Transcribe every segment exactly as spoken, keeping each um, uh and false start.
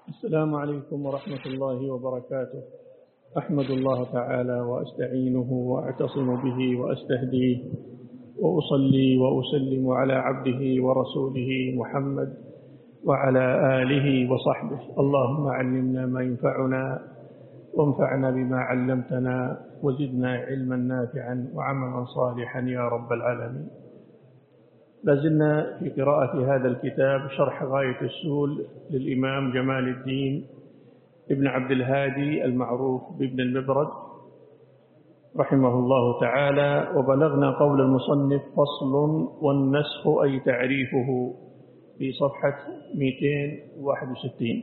السلام عليكم ورحمة الله وبركاته. أحمد الله تعالى وأستعينه وأعتصم به وأستهديه وأصلي وأسلم على عبده ورسوله محمد وعلى آله وصحبه. اللهم علمنا ما ينفعنا وانفعنا بما علمتنا وزدنا علما نافعا وعملا صالحا يا رب العالمين. لازلنا في قراءة هذا الكتاب شرح غاية السول للإمام جمال الدين ابن عبد الهادي المعروف بابن المبرد رحمه الله تعالى، وبلغنا قول المصنف فصل والنسخ أي تعريفه في صفحة مئتين وواحد وستين.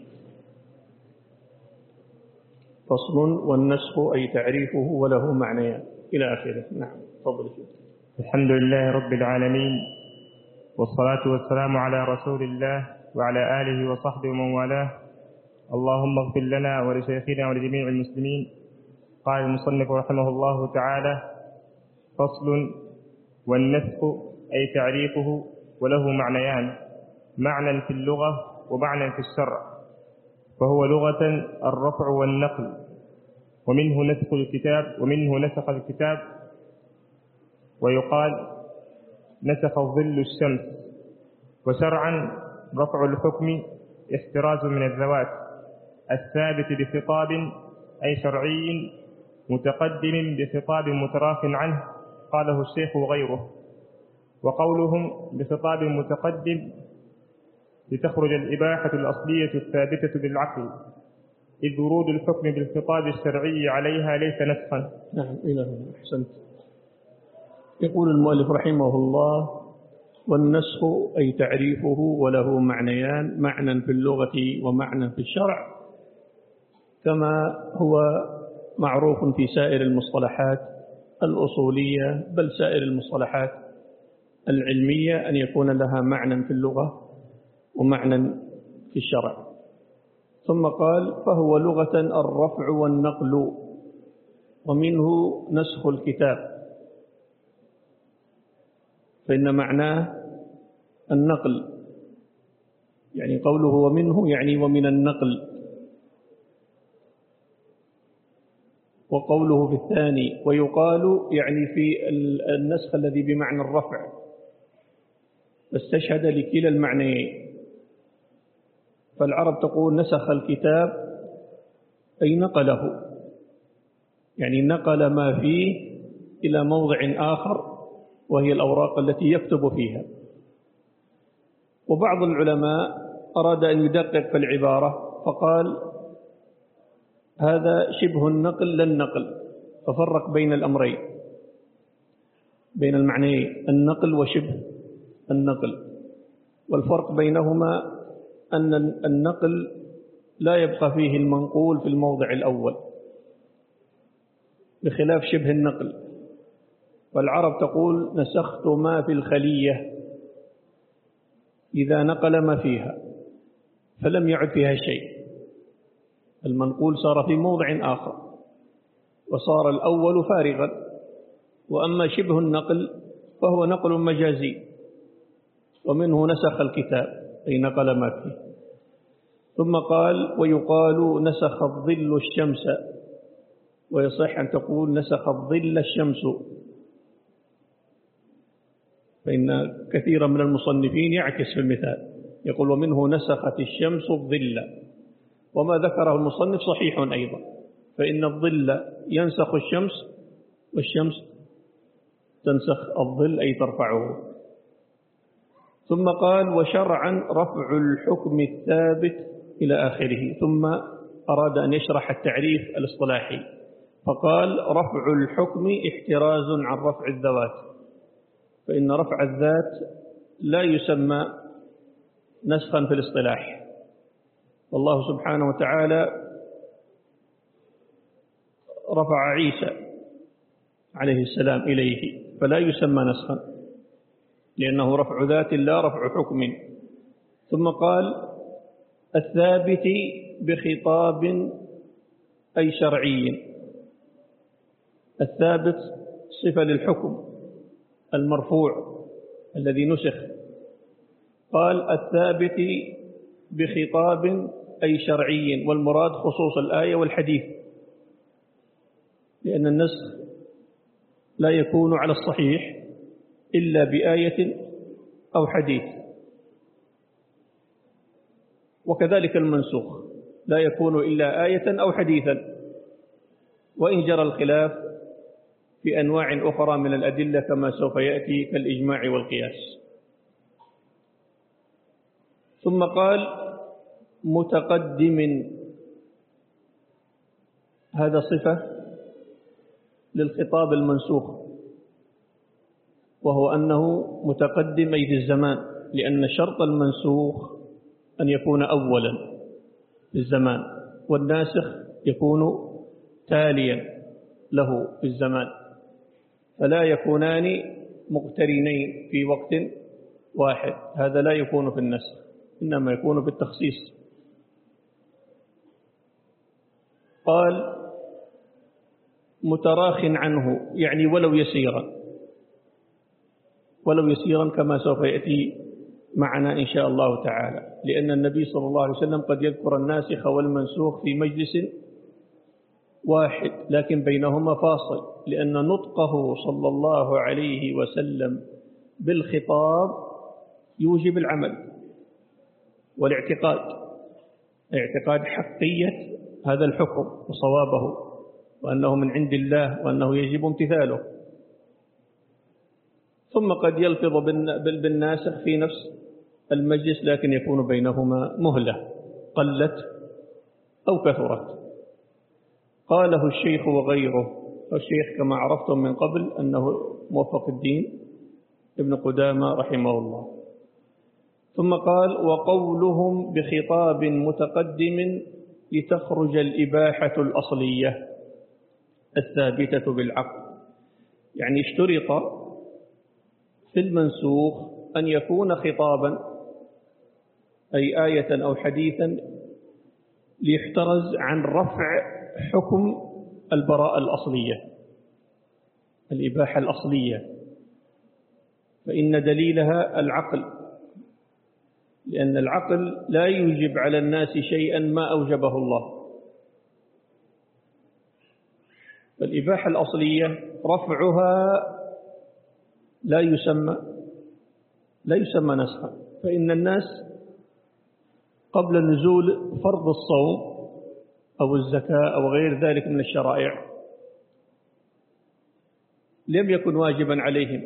فصل والنسخ أي تعريفه وله معنيان إلى آخره. نعم تفضل. الحمد لله رب العالمين، والصلاة والسلام على رسول الله وعلى آله وصحبه ومن والاه. اللهم اغفر لنا ولشيخنا ولجميع المسلمين. قال المصنف رحمه الله تعالى: فصل والنسخ أي تعريفه وله معنيان، معنى في اللغة ومعنى في الشرع. فهو لغة الرفع والنقل، ومنه نسخ الكتاب ومنه نسخ الكتاب، ويقال نسخ ظل الشمس. وشرعا رفع الحكم احتراز من الذوات الثابت بخطاب أي شرعي متقدم بخطاب متراخ عنه قاله الشيخ وغيره. وقولهم بخطاب متقدم لتخرج الإباحة الأصلية الثابتة بالعقل، إذ ورود الحكم بالخطاب الشرعي عليها ليس نسخا. نعم إلى هنا أحسنت. يقول المؤلف رحمه الله: والنسخ أي تعريفه وله معنيان، معنى في اللغة ومعنى في الشرع، كما هو معروف في سائر المصطلحات الأصولية بل سائر المصطلحات العلمية أن يكون لها معنى في اللغة ومعنى في الشرع. ثم قال: فهو لغة الرفع والنقل، ومنه نسخ الكتاب، فإن معناه النقل، يعني قوله ومنه يعني ومن النقل. وقوله في الثاني ويقال يعني في النسخ الذي بمعنى الرفع، فاستشهد لكلا المعنيين. فالعرب تقول نسخ الكتاب أي نقله، يعني نقل ما فيه إلى موضع آخر وهي الأوراق التي يكتب فيها. وبعض العلماء أراد أن يدقق في العبارة فقال هذا شبه النقل لا النقل، ففرق بين الأمرين، بين المعنيين النقل وشبه النقل. والفرق بينهما أن النقل لا يبقى فيه المنقول في الموضع الأول بخلاف شبه النقل. والعرب تقول نسخت ما في الخلية، إذا نقل ما فيها فلم يعد فيها شيء، المنقول صار في موضع آخر وصار الأول فارغا. وأما شبه النقل فهو نقل مجازي، ومنه نسخ الكتاب أي نقل ما فيه. ثم قال: ويقال نسخ الظل الشمس، ويصح أن تقول نسخ الظل الشمس، فإن كثيرا من المصنفين يعكس في المثال يقول ومنه نسخت الشمس الظل. وما ذكره المصنف صحيح أيضا، فإن الظل ينسخ الشمس والشمس تنسخ الظل أي ترفعه. ثم قال: وشرعا رفع الحكم الثابت إلى آخره. ثم أراد أن يشرح التعريف الاصطلاحي فقال: رفع الحكم احتراز عن رفع الذوات، فإن رفع الذات لا يسمى نسخا في الاصطلاح. والله سبحانه وتعالى رفع عيسى عليه السلام إليه، فلا يسمى نسخا لأنه رفع ذات لا رفع حكم. ثم قال: الثابت بخطاب أي شرعي. الثابت صفة للحكم المرفوع الذي نسخ. قال: الثابت بخطاب أي شرعي، والمراد خصوص الآية والحديث، لأن النسخ لا يكون على الصحيح إلا بآية أو حديث، وكذلك المنسوخ لا يكون إلا آية أو حديثا، وإن جرى الخلاف في أنواع أخرى من الأدلة كما سوف يأتي كالإجماع والقياس. ثم قال متقدم، هذا صفة للخطاب المنسوخ، وهو أنه متقدم أي في الزمان، لأن شرط المنسوخ أن يكون أولا في الزمان، والناسخ يكون تاليا له في الزمان، فلا يكونان مقترنين في وقت واحد، هذا لا يكون في النسخ، إنما يكون في التخصيص. قال متراخ عنه، يعني ولو يسيرا، ولو يسيرا كما سوف يأتي معنا إن شاء الله تعالى، لأن النبي صلى الله عليه وسلم قد يذكر الناسخ والمنسوخ في مجلس واحد، لكن بينهما فاصل، لأن نطقه صلى الله عليه وسلم بالخطاب يوجب العمل والاعتقاد، اعتقاد حقية هذا الحكم وصوابه، وأنه من عند الله، وأنه يجب امتثاله. ثم قد يلفظ بالناسخ في نفس المجلس، لكن يكون بينهما مهلة قلت أو كثرت. قاله الشيخ وغيره، والشيخ كما عرفتم من قبل أنه موفق الدين ابن قدامة رحمه الله. ثم قال وقولهم بخطاب متقدم لتخرج الإباحة الأصلية الثابتة بالعقل، يعني اشترط في المنسوخ أن يكون خطابا أي آية أو حديثا ليحترز عن رفع حكم البراءة الأصلية، الإباحة الأصلية، فإن دليلها العقل، لأن العقل لا يوجب على الناس شيئا ما أوجبه الله. فالإباحة الأصلية رفعها لا يسمى لا يسمى نسخا، فإن الناس قبل نزول فرض الصوم أو الزكاة أو غير ذلك من الشرائع لم يكن واجبا عليهم،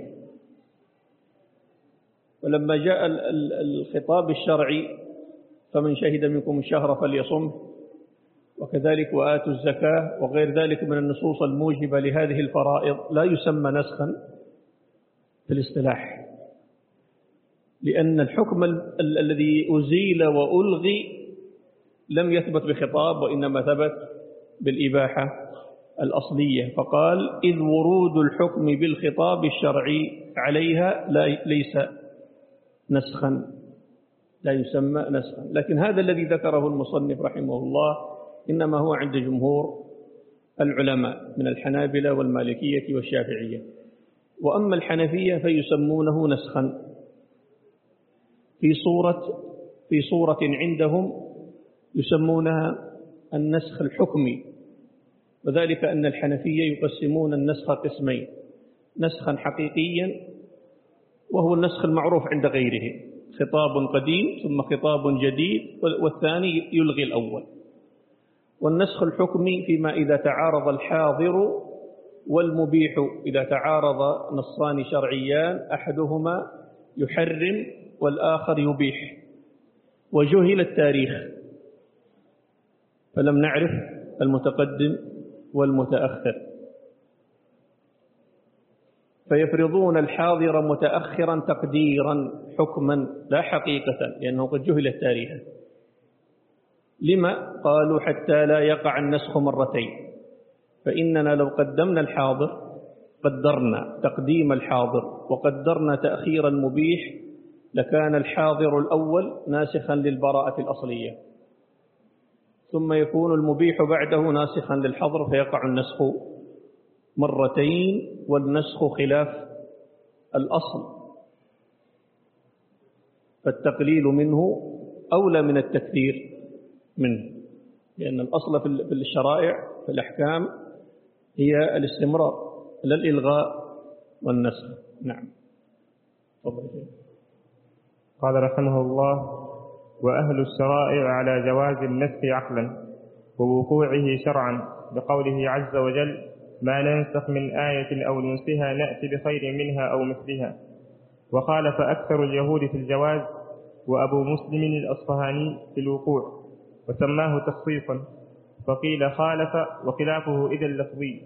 ولما جاء الخطاب الشرعي فمن شهد منكم الشهر فليصم، وكذلك وآتوا الزكاة وغير ذلك من النصوص الموجبة لهذه الفرائض، لا يسمى نسخا في الاصطلاح، لأن الحكم ال ال الذي أزيل وألغي لم يثبت بخطاب، وإنما ثبت بالإباحة الأصلية. فقال إذ ورود الحكم بالخطاب الشرعي عليها لا ليس نسخا، لا يسمى نسخا. لكن هذا الذي ذكره المصنف رحمه الله إنما هو عند جمهور العلماء من الحنابلة والمالكية والشافعية، وأما الحنفية فيسمونه نسخا في صورة في صورة عندهم يسمونها النسخ الحكمي، وذلك أن الحنفية يقسمون النسخ قسمين: نسخا حقيقيا وهو النسخ المعروف عند غيره، خطاب قديم ثم خطاب جديد والثاني يلغي الأول. والنسخ الحكمي فيما إذا تعارض الحاضر والمبيح، إذا تعارض نصان شرعيان أحدهما يحرم والآخر يبيح وجهل التاريخ فلم نعرف المتقدم والمتأخر، فيفرضون الحاضر متأخرا تقديرا حكما لا حقيقة، لأنه قد جهل التاريخ. لما؟ قالوا حتى لا يقع النسخ مرتين، فإننا لو قدمنا الحاضر قدرنا تقديم الحاضر وقدرنا تأخير المبيح لكان الحاضر الأول ناسخا للبراءة الأصلية، ثم يكون المبيح بعده ناسخا للحظر، فيقع النسخ مرتين، والنسخ خلاف الأصل، فالتقليل منه أولى من التكثير منه، لأن الأصل في الشرائع في الأحكام هي الاستمرار لا الإلغاء والنسخ. نعم. قال رحمه الله: وأهل الشرائع على جواز النسخ عقلا ووقوعه شرعا، بقوله عز وجل: ما ننسخ من آية أو ننسها نأتي بخير منها أو مثلها. وخالف أكثر اليهود في الجواز، وأبو مسلم الأصفهاني في الوقوع، وسماه تخصيصا، فقيل خالف وخلافه إذا اللفظي.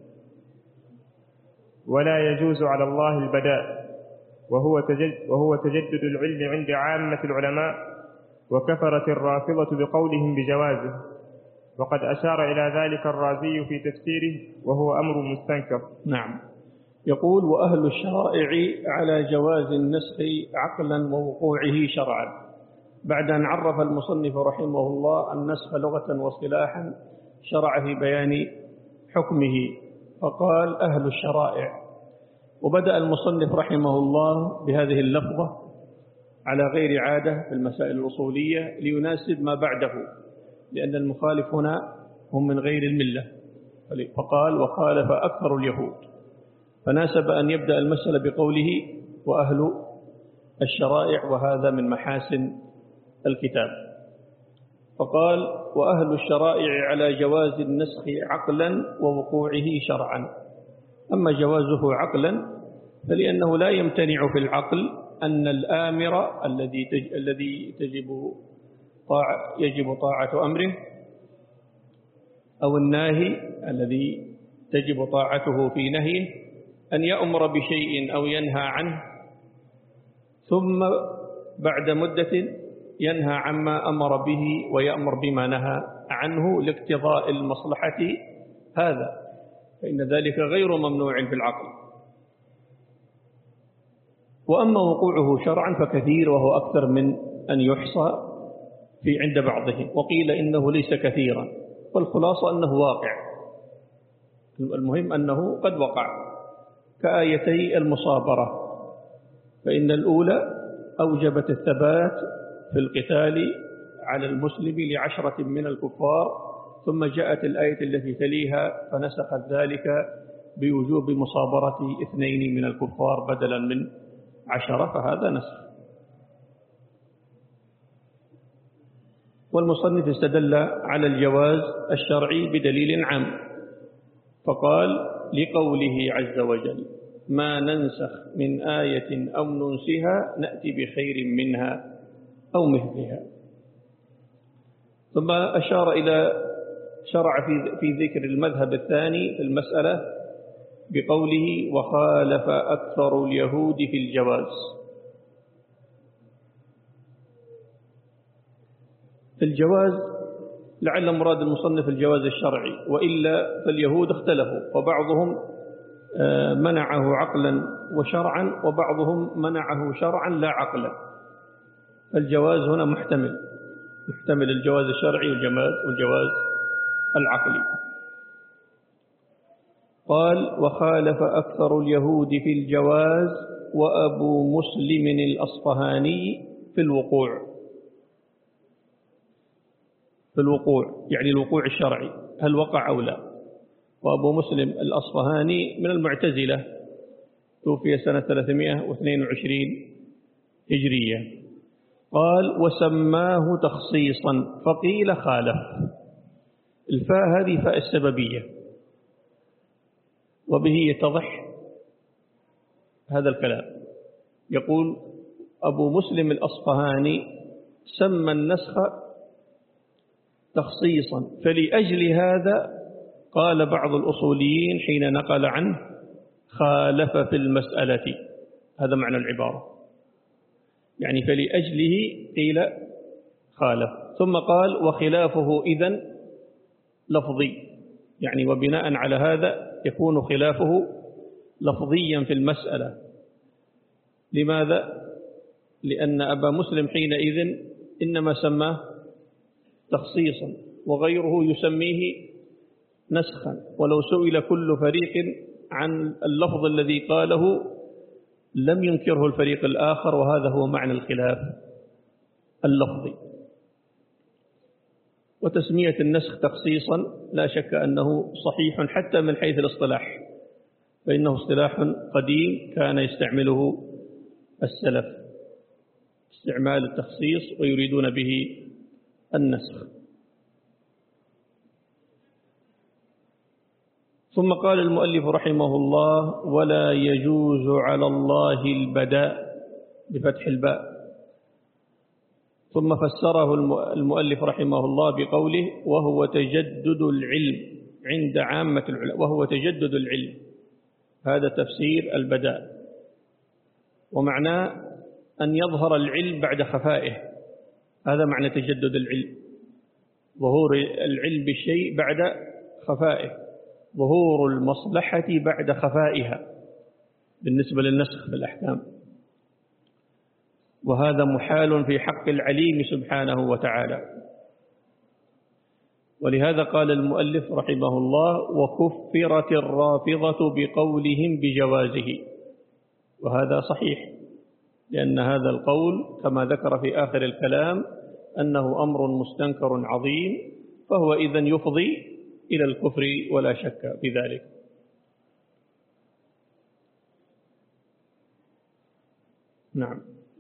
ولا يجوز على الله البداء، وهو تجدد, وهو تجدد العلم عند عامة العلماء، وكفرت الرافضة بقولهم بجوازه، وقد أشار إلى ذلك الرازي في تفسيره، وهو أمر مستنكر. نعم. يقول: وأهل الشرائع على جواز النسخ عقلا ووقوعه شرعا. بعد أن عرف المصنف رحمه الله النسخ لغة واصطلاحا، شرع في بيان حكمه فقال: أهل الشرائع. وبدأ المصنف رحمه الله بهذه اللفظة على غير عادة في المسائل الأصولية ليناسب ما بعده، لأن المخالف هنا هم من غير الملة، فقال: وخالف أكثر اليهود، فناسب أن يبدأ المسألة بقوله: وأهل الشرائع، وهذا من محاسن الكتاب. فقال: وأهل الشرائع على جواز النسخ عقلا ووقوعه شرعا. أما جوازه عقلا فلأنه لا يمتنع في العقل أن الآمر الذي تج... الذي تجب طاعة يجب طاعة أمره، أو الناهي الذي تجب طاعته في نهيه، أن يأمر بشيء أو ينهى عنه، ثم بعد مدة ينهى عما أمر به ويأمر بما نهى عنه لاقتضاء المصلحة، هذا فإن ذلك غير ممنوع في العقل. وأما وقوعه شرعا فكثير، وهو أكثر من أن يحصى في عند بعضهم، وقيل إنه ليس كثيرا، والخلاصة أنه واقع. المهم أنه قد وقع، كآيتي المصابرة، فإن الأولى أوجبت الثبات في القتال على المسلم لعشرة من الكفار، ثم جاءت الآية التي تليها فنسخت ذلك بوجوب مصابرة اثنين من الكفار بدلا من عشرة، فهذا نسخ. والمصنف استدل على الجواز الشرعي بدليل عام، فقال: لقوله عز وجل: ما ننسخ من آية أو ننسها نأتي بخير منها أو مثلها. ثم أشار إلى شرع في في ذكر المذهب الثاني في المسألة بقوله: وخالف أكثر اليهود في الجواز. في الجواز لعل مراد المصنف الجواز الشرعي، وإلا فاليهود اختلفوا، فبعضهم منعه عقلا وشرعا، وبعضهم منعه شرعا لا عقلا. فالجواز هنا محتمل محتمل الجواز الشرعي والجواز العقلي. قال: وخالف أكثر اليهود في الجواز، وأبو مسلم الأصفهاني في الوقوع. في الوقوع يعني الوقوع الشرعي، هل وقع أو لا. وأبو مسلم الأصفهاني من المعتزلة، توفي سنة ثلاثمائة واثنين وعشرين هجرية. قال: وسماه تخصيصا، فقيل خالف. الفاء هذه فاء السببية، وبه يتضح هذا الكلام. يقول أبو مسلم الأصفهاني: سمى النسخ تخصيصا، فلأجل هذا قال بعض الأصوليين حين نقل عنه: خالف في المسألة. هذا معنى العبارة، يعني فلأجله قيل خالف. ثم قال: وخلافه إذن لفظي، يعني وبناء على هذا يكون خلافه لفظيا في المسألة. لماذا؟ لأن أبا مسلم حينئذ إنما سماه تخصيصا، وغيره يسميه نسخا، ولو سئل كل فريق عن اللفظ الذي قاله لم ينكره الفريق الآخر، وهذا هو معنى الخلاف اللفظي. وتسمية النسخ تخصيصا لا شك أنه صحيح حتى من حيث الاصطلاح، فإنه اصطلاح قديم كان يستعمله السلف، استعمال التخصيص ويريدون به النسخ. ثم قال المؤلف رحمه الله: ولا يجوز على الله البداء بفتح الباء. ثم فسره المؤلف رحمه الله بقوله: وهو تجدد العلم عند عامة العلماء، وهو تجدد العلم، هذا تفسير البداء، ومعناه أن يظهر العلم بعد خفائه، هذا معنى تجدد العلم، ظهور العلم بالشيء بعد خفائه، ظهور المصلحة بعد خفائها بالنسبة للنسخ في الأحكام، وهذا محال في حق العليم سبحانه وتعالى. ولهذا قال المؤلف رحمه الله: وكفرت الرافضة بقولهم بجوازه، وهذا صحيح، لأن هذا القول كما ذكر في آخر الكلام أنه أمر مستنكر عظيم، فهو إذن يفضي إلى الكفر ولا شك في ذلك. نعم.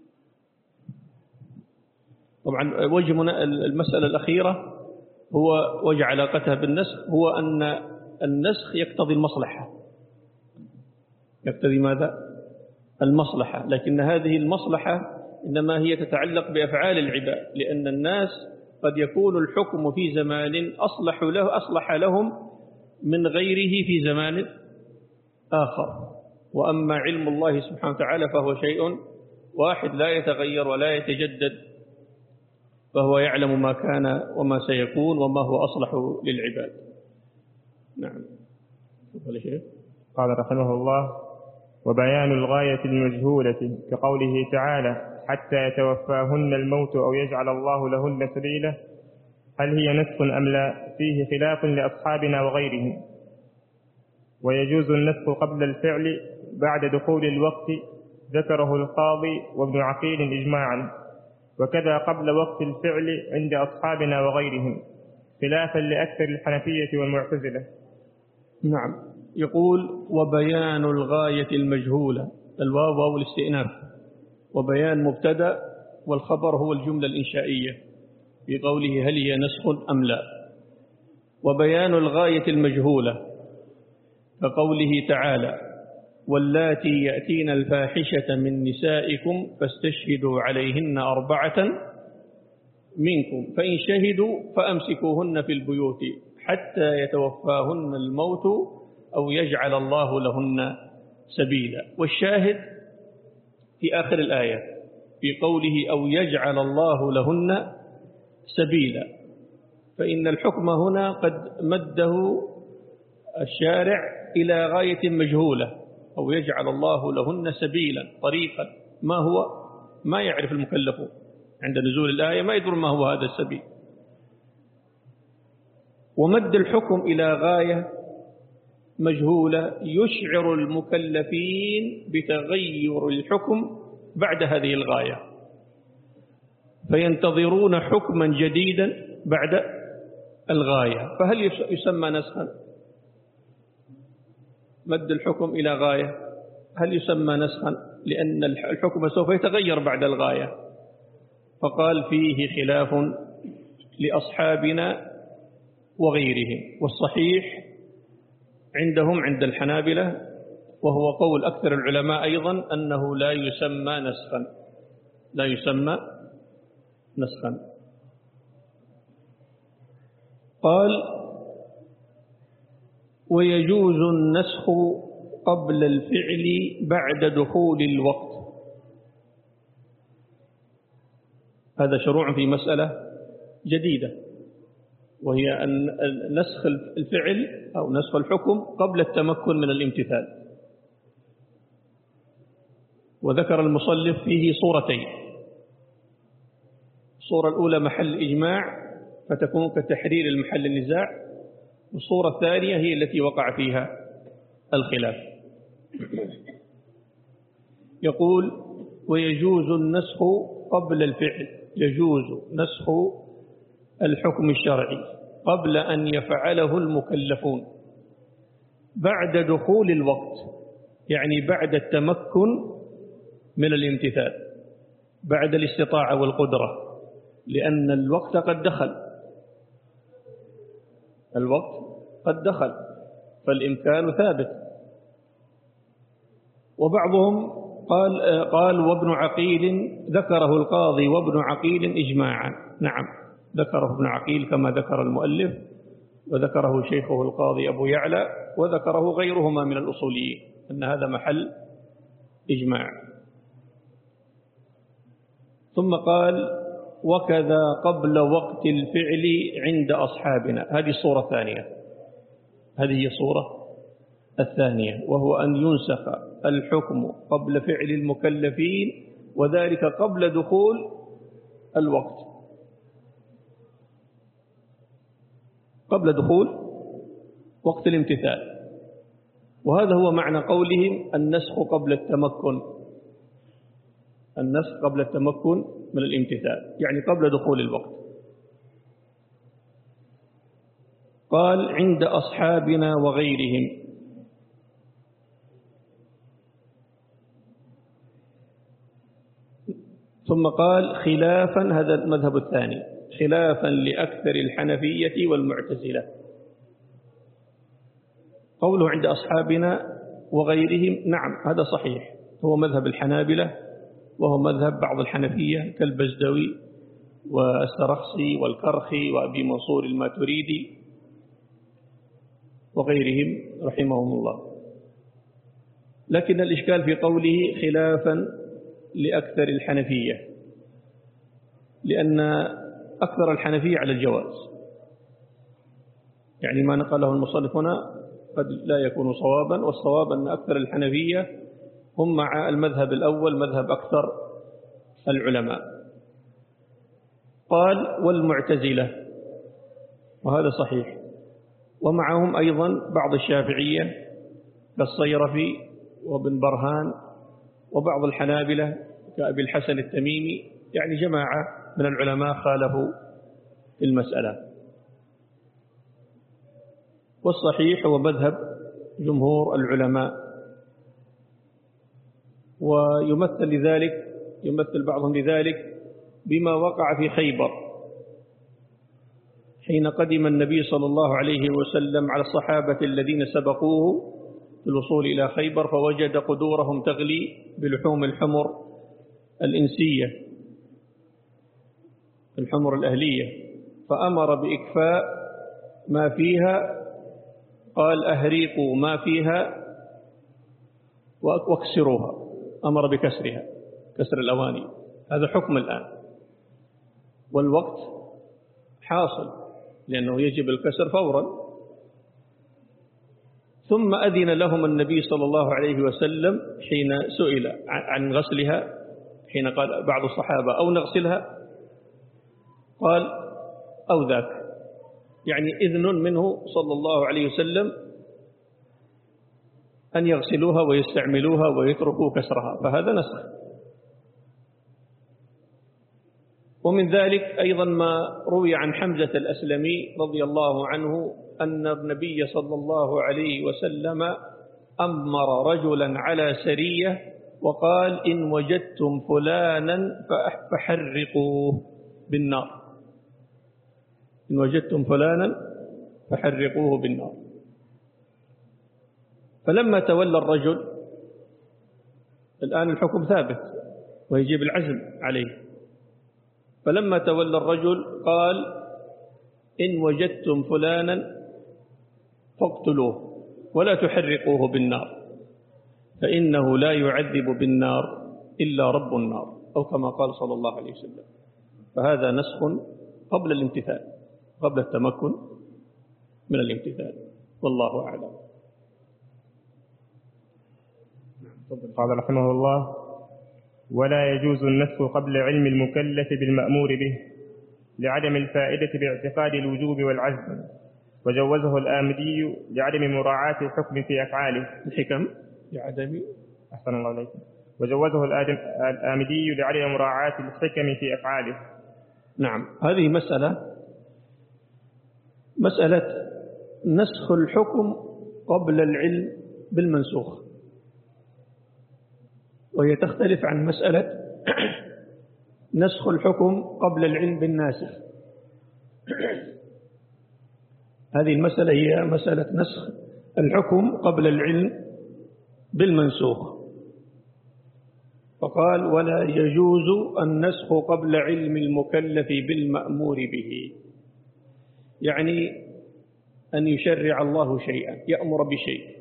طبعا وجه المسألة الأخيرة هو وجه علاقتها بالنسخ، هو أن النسخ يقتضي المصلحة، يقتضي ماذا؟ المصلحة، لكن هذه المصلحة إنما هي تتعلق بأفعال العباد، لأن الناس قد يكون الحكم في زمان أصلح له أصلح لهم من غيره في زمان آخر، وأما علم الله سبحانه وتعالى فهو شيء واحد لا يتغير ولا يتجدد، فهو يعلم ما كان وما سيكون وما هو أصلح للعباد. نعم. قال رحمه الله: وبيان الغاية المجهولة كقوله تعالى: حتى يتوفاهن الموت أو يجعل الله لهن سبيلا، هل هي نسخ أم لا؟ فيه خلاف لأصحابنا وغيرهم. ويجوز النسخ قبل الفعل بعد دخول الوقت، ذكره القاضي وابن عقيل إجماعا، وكذا قبل وقت الفعل عند أصحابنا وغيرهم، خلافا لأكثر الحنفية والمعتزلة. نعم. يقول: وبيان الغاية المجهولة، الواو واو الاستئناف، وبيان مبتدأ، والخبر هو الجملة الإنشائية في قوله هل هي نسخ أم لا. وبيان الغاية المجهولة كقوله تعالى: واللاتي يأتين الفاحشة من نسائكم فاستشهدوا عليهن أربعة منكم فإن شهدوا فأمسكوهن في البيوت حتى يتوفاهن الموت أو يجعل الله لهن سبيلا. والشاهد في آخر الآية في قوله أو يجعل الله لهن سبيلا، فإن الحكم هنا قد مده الشارع إلى غاية مجهولة، أو يجعل الله لهن سبيلا، طريقا، ما هو؟ ما يعرف المكلف عند نزول الآية، ما يدرون ما هو هذا السبيل. ومد الحكم إلى غاية مجهولة يشعر المكلفين بتغير الحكم بعد هذه الغاية، فينتظرون حكما جديدا بعد الغاية، فهل يسمى نسخا؟ مد الحكم إلى غاية هل يسمى نسخا؟ لأن الحكم سوف يتغير بعد الغاية. فقال فيه خلاف لأصحابنا وغيرهم، والصحيح عندهم عند الحنابلة، وهو قول أكثر العلماء أيضا، أنه لا يسمى نسخا، لا يسمى نسخا. قال: ويجوز النسخ قبل الفعل بعد دخول الوقت. هذا شروع في مسألة جديدة، وهي أن نسخ الفعل أو نسخ الحكم قبل التمكن من الامتثال. وذكر المصنف فيه صورتين: الصورة الأولى محل إجماع فتكون كتحرير المحل النزاع، والصورة الثانية هي التي وقع فيها الخلاف. يقول: ويجوز النسخ قبل الفعل، يجوز نسخ الحكم الشرعي قبل أن يفعله المكلفون بعد دخول الوقت، يعني بعد التمكن من الامتثال، بعد الاستطاعة والقدرة، لأن الوقت قد دخل، الوقت قد دخل فالإمكان ثابت. وبعضهم قال قال وابن عقيل ذكره القاضي وابن عقيل إجماعا. نعم، ذكره ابن عقيل كما ذكر المؤلف، وذكره شيخه القاضي أبو يعلى، وذكره غيرهما من الأصوليين أن هذا محل إجماع. ثم قال وكذا قبل وقت الفعل عند أصحابنا. هذه الصورة الثانية، هذه هي الصورة الثانية، وهو أن ينسخ الحكم قبل فعل المكلفين، وذلك قبل دخول الوقت، قبل دخول وقت الامتثال. وهذا هو معنى قولهم النسخ قبل التمكن، النسخ قبل التمكن من الامتثال، يعني قبل دخول الوقت. قال عند أصحابنا وغيرهم. ثم قال خلافا، هذا المذهب الثاني، خلافا لأكثر الحنفية والمعتزلة. قوله عند أصحابنا وغيرهم، نعم هذا صحيح، هو مذهب الحنابلة، وهو مذهب بعض الحنفية كالبزدوي والسرخسي والكرخي وأبي منصور الماتريدي وغيرهم رحمهم الله. لكن الإشكال في قوله خلافا لأكثر الحنفية، لأن أكثر الحنفية على الجواز، يعني ما نقله المصنف هنا قد لا يكون صوابا، والصواب أن أكثر الحنفية هم مع المذهب الأول، مذهب أكثر العلماء. قال والمعتزلة، وهذا صحيح، ومعهم أيضا بعض الشافعية كالصيرفي وابن برهان، وبعض الحنابلة كأبي الحسن التميمي، يعني جماعة من العلماء خالفوا في المسألة. والصحيح هو مذهب جمهور العلماء، ويمثل لذلك يمثل بعضهم لذلك بما وقع في خيبر حين قدم النبي صلى الله عليه وسلم على الصحابة الذين سبقوه في الوصول إلى خيبر، فوجد قدورهم تغلي بلحوم الحمر الإنسية، الحمر الأهلية، فأمر بإكفاء ما فيها، قال أهريقوا ما فيها واكسروها، أمر بكسرها، كسر الأواني. هذا حكم الآن، والوقت حاصل لأنه يجب الكسر فورا. ثم أذن لهم النبي صلى الله عليه وسلم حين سئل عن غسلها، حين قال بعض الصحابة أو نغسلها، قال أو ذاك، يعني إذن منه صلى الله عليه وسلم أن يغسلوها ويستعملوها ويتركوا كسرها، فهذا نسخ. ومن ذلك أيضا ما روي عن حمزة الأسلمي رضي الله عنه أن النبي صلى الله عليه وسلم أمر رجلا على سرية وقال إن وجدتم فلانا فحرقوه بالنار، إن وجدتم فلانا فحرقوه بالنار. فلما تولى الرجل، الآن الحكم ثابت ويجب العزم عليه، فلما تولى الرجل قال إن وجدتم فلانا فاقتلوه ولا تحرقوه بالنار، فإنه لا يعذب بالنار إلا رب النار، أو كما قال صلى الله عليه وسلم. فهذا نسخ قبل الامتثال، قبل التمكن من الامتثال، والله أعلم. قال رحمه الله ولا يجوز النسخ قبل علم المكلف بالمأمور به لعدم الفائدة باعتقاد الوجوب والعزم، وجوزه الآمدي لعدم مراعاة الحكم في أفعاله الحكم لعدم أحسن الله عليكم وجوزه الآمدي لعدم مراعاة الحكم في أفعاله. نعم، هذه مسألة مسألة نسخ الحكم قبل العلم بالمنسوخ، وهي تختلف عن مسألة نسخ الحكم قبل العلم بالناسخ. هذه المسألة هي مسألة نسخ الحكم قبل العلم بالمنسوخ، فقال ولا يجوز النسخ قبل علم المكلف بالمأمور به، يعني أن يشرع الله شيئا، يأمر بشيء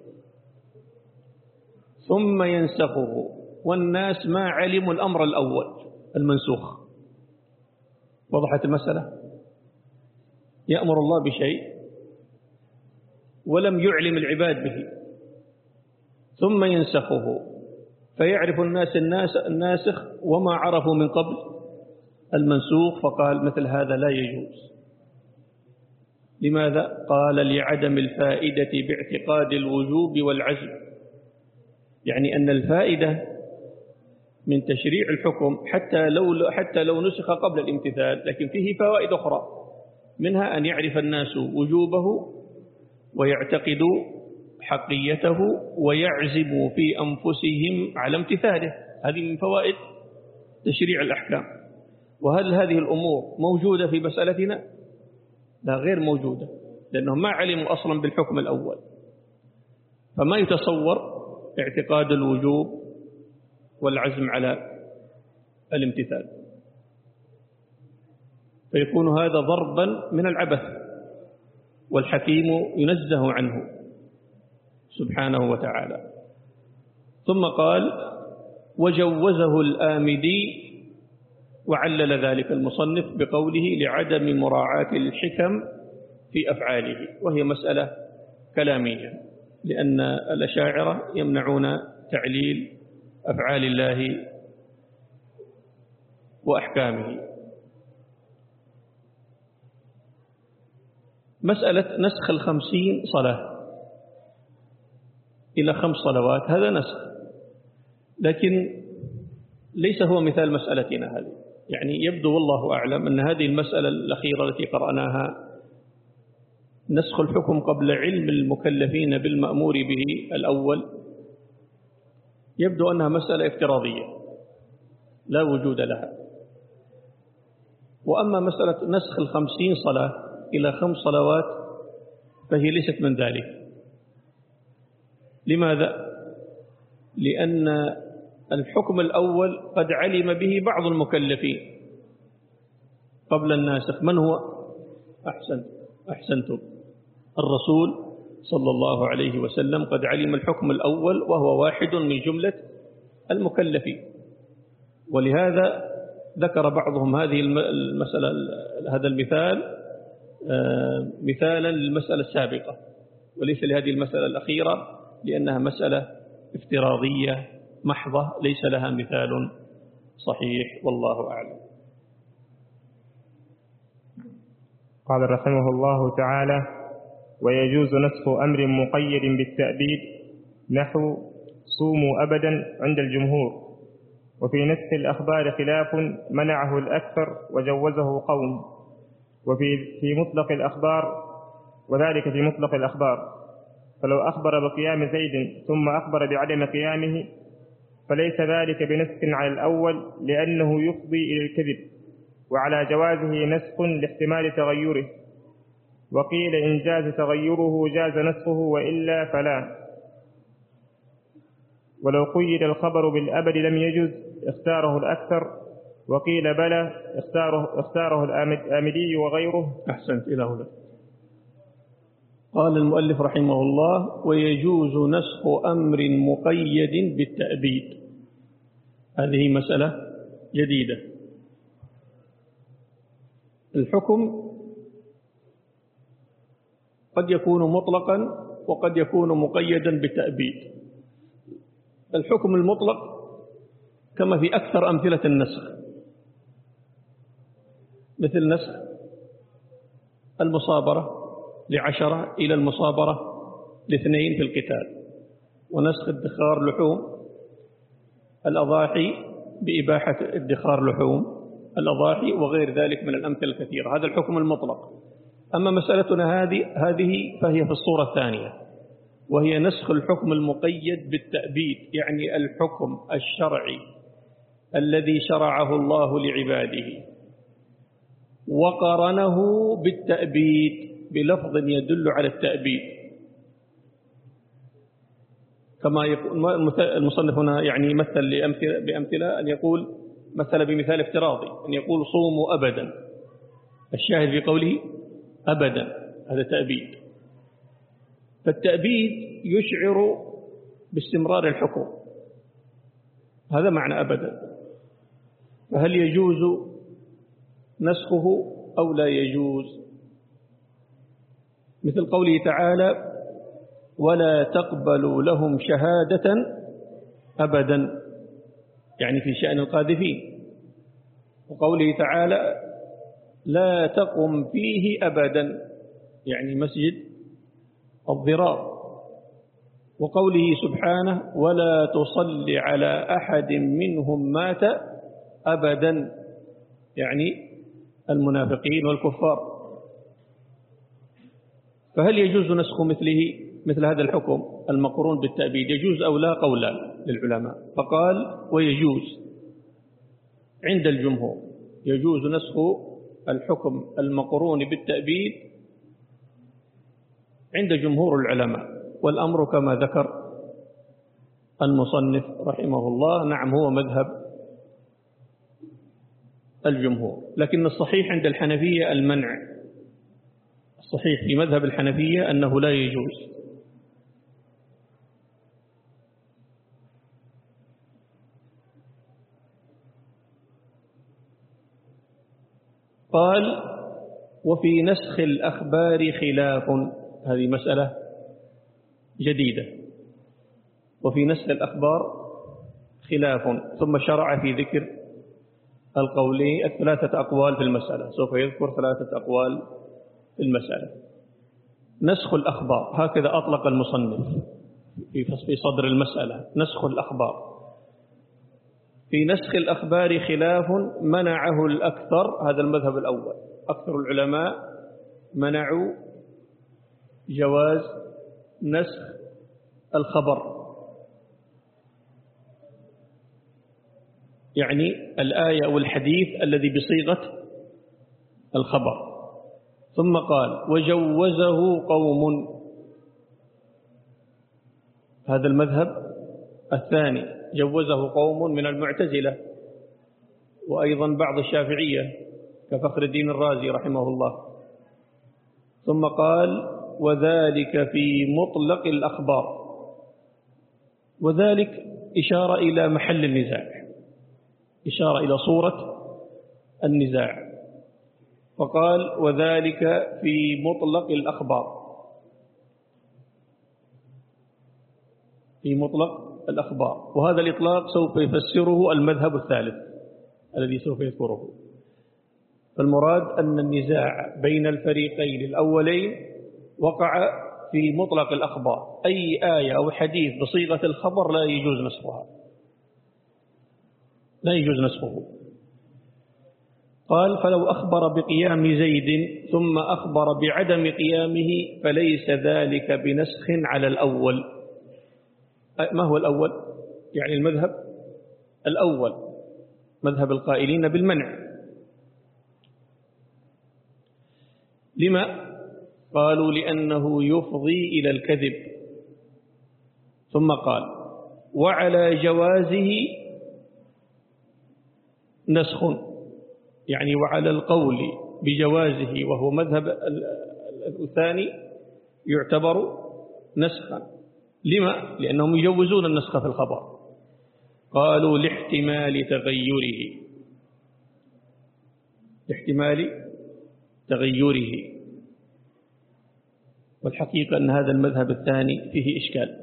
ثم ينسخه والناس ما علموا الأمر الأول المنسوخ. وضحت المسألة؟ يأمر الله بشيء ولم يعلم العباد به ثم ينسخه، فيعرف الناس الناس الناسخ وما عرفوا من قبل المنسوخ، فقال مثل هذا لا يجوز. لماذا؟ قال لعدم الفائدة باعتقاد الوجوب والعزم، يعني أن الفائدة من تشريع الحكم حتى لو حتى لو نسخ قبل الامتثال، لكن فيه فوائد أخرى، منها أن يعرف الناس وجوبه ويعتقدوا حقيته ويعزموا في أنفسهم على امتثاله. هذه من فوائد تشريع الأحكام. وهل هذه الأمور موجودة في مسألتنا؟ لا، غير موجودة، لأنهم ما علموا أصلا بالحكم الأول، فما يتصور اعتقاد الوجوب والعزم على الامتثال، فيكون هذا ضربا من العبث، والحكيم ينزه عنه سبحانه وتعالى. ثم قال وجوزه الآمدي، وعلل ذلك المصنف بقوله لعدم مراعاة الحكم في أفعاله، وهي مسألة كلامية، لأن الأشاعرة يمنعون تعليل أفعال الله وأحكامه. مسألة نسخ الخمسين صلاة إلى خمس صلوات، هذا نسخ، لكن ليس هو مثال مسألتنا هذه. يعني يبدو والله أعلم أن هذه المسألة الأخيرة التي قرأناها، نسخ الحكم قبل علم المكلفين بالمأمور به الأول، يبدو أنها مسألة افتراضية لا وجود لها. وأما مسألة نسخ الخمسين صلاة إلى خمس صلوات فهي ليست من ذلك. لماذا؟ لأن الحكم الأول قد علم به بعض المكلفين قبل الناسخ. من هو؟ أحسن أحسنتم الرسول صلى الله عليه وسلم قد علم الحكم الأول وهو واحد من جملة المكلفين، ولهذا ذكر بعضهم هذه المسألة، هذا المثال مثالا للمسألة السابقة وليس لهذه المسألة الأخيرة، لأنها مسألة افتراضية محضة ليس لها مثال صحيح، والله أعلم. قال رحمه الله تعالى ويجوز نسخ أمر مقيد بالتأبيد نحو صوموا أبدا عند الجمهور، وفي نسخ الأخبار خلاف منعه الأكثر وجوزه قوم، وفي في مطلق الأخبار، وذلك في مطلق الأخبار، فلو أخبر بقيام زيد ثم أخبر بعدم قيامه فليس ذلك بنسخ على الأول لأنه يفضي إلى الكذب، وعلى جوازه نسخ لاحتمال تغيره، وقيل إن جاز تغيره جاز نسخه وإلا فلا. ولو قيد الخبر بالأبد لم يجز اختاره الأكثر، وقيل بلى اختاره, اختاره الآمدي وغيره. أحسنت إلى هنا. قال المؤلف رحمه الله ويجوز نسخ أمر مقيد بالتأبيد. هذه مسألة جديدة. الحكم قد يكون مطلقا وقد يكون مقيدا بالتأبيد. الحكم المطلق كما في أكثر أمثلة النسخ، مثل نسخ المصابرة لعشرة إلى المصابرة لاثنين في القتال، ونسخ ادخار لحوم الأضاحي بإباحة ادخار لحوم الأضاحي، وغير ذلك من الأمثلة الكثيرة. هذا الحكم المطلق. أما مسألتنا هذه هذه فهي في الصورة الثانية، وهي نسخ الحكم المقيد بالتأبيد، يعني الحكم الشرعي الذي شرعه الله لعباده وقرنه بالتأبيد بلفظ يدل على التأبيد، كما يقول المصنف هنا يعني يمثل لأمثلة بأمثلة، أن يقول مثل بمثال افتراضي، أن يقول صوموا أبدا، الشاهد في قوله أبدا، هذا تأبيد. فالتأبيد يشعر باستمرار الحكم، هذا معنى أبدا. فهل يجوز نسخه أو لا يجوز؟ مثل قوله تعالى ولا تقبلوا لهم شهادة أبدا، يعني في شأن القاذفين. وقوله تعالى لا تقم فيه أبدا، يعني مسجد الضرار. وقوله سبحانه ولا تصل على أحد منهم مات أبدا، يعني المنافقين والكفار. فهل يجوز نسخ مثله مثل هذا الحكم المقرون بالتأبيد؟ يجوز أو لا؟ قولان للعلماء. فقال ويجوز عند الجمهور، يجوز نسخ الحكم المقرون بالتأبيد عند جمهور العلماء، والأمر كما ذكر المصنف رحمه الله، نعم هو مذهب الجمهور. لكن الصحيح عند الحنفية المنع، الصحيح في مذهب الحنفية أنه لا يجوز. قال وفي نسخ الأخبار خلاف، هذه مسألة جديدة، وفي نسخ الأخبار خلاف، ثم شرع في ذكر القولين الثلاثة أقوال في المسألة، سوف يذكر ثلاثة أقوال في المسألة. نسخ الأخبار هكذا أطلق المصنف في صدر المسألة، نسخ الأخبار. في نسخ الأخبار خلاف منعه الأكثر، هذا المذهب الأول، أكثر العلماء منعوا جواز نسخ الخبر، يعني الآية أو الحديث الذي بصيغة الخبر. ثم قال وجوزه قوم، هذا المذهب الثاني، جوزه قوم من المعتزلة وأيضا بعض الشافعية كفخر الدين الرازي رحمه الله. ثم قال وذلك في مطلق الأخبار، وذلك إشارة إلى محل النزاع، إشارة إلى صورة النزاع. فقال وذلك في مطلق الأخبار، في مطلق الأخبار. وهذا الإطلاق سوف يفسره المذهب الثالث الذي سوف يذكره. فالمراد أن النزاع بين الفريقين الأولين وقع في مطلق الأخبار، أي آية أو حديث بصيغة الخبر لا يجوز نسخها، لا يجوز نسخه. قال فلو أخبر بقيام زيد ثم أخبر بعدم قيامه فليس ذلك بنسخ على الأول. ما هو الأول؟ يعني المذهب الأول، مذهب القائلين بالمنع. لما؟ قالوا لأنه يفضي إلى الكذب. ثم قال وعلى جوازه نسخ، يعني وعلى القول بجوازه وهو مذهب الثاني يعتبر نسخا. لما؟ لأنهم يجوزون النسخ في الخبر. قالوا لاحتمال تغيره، لاحتمال تغيره. والحقيقة أن هذا المذهب الثاني فيه إشكال،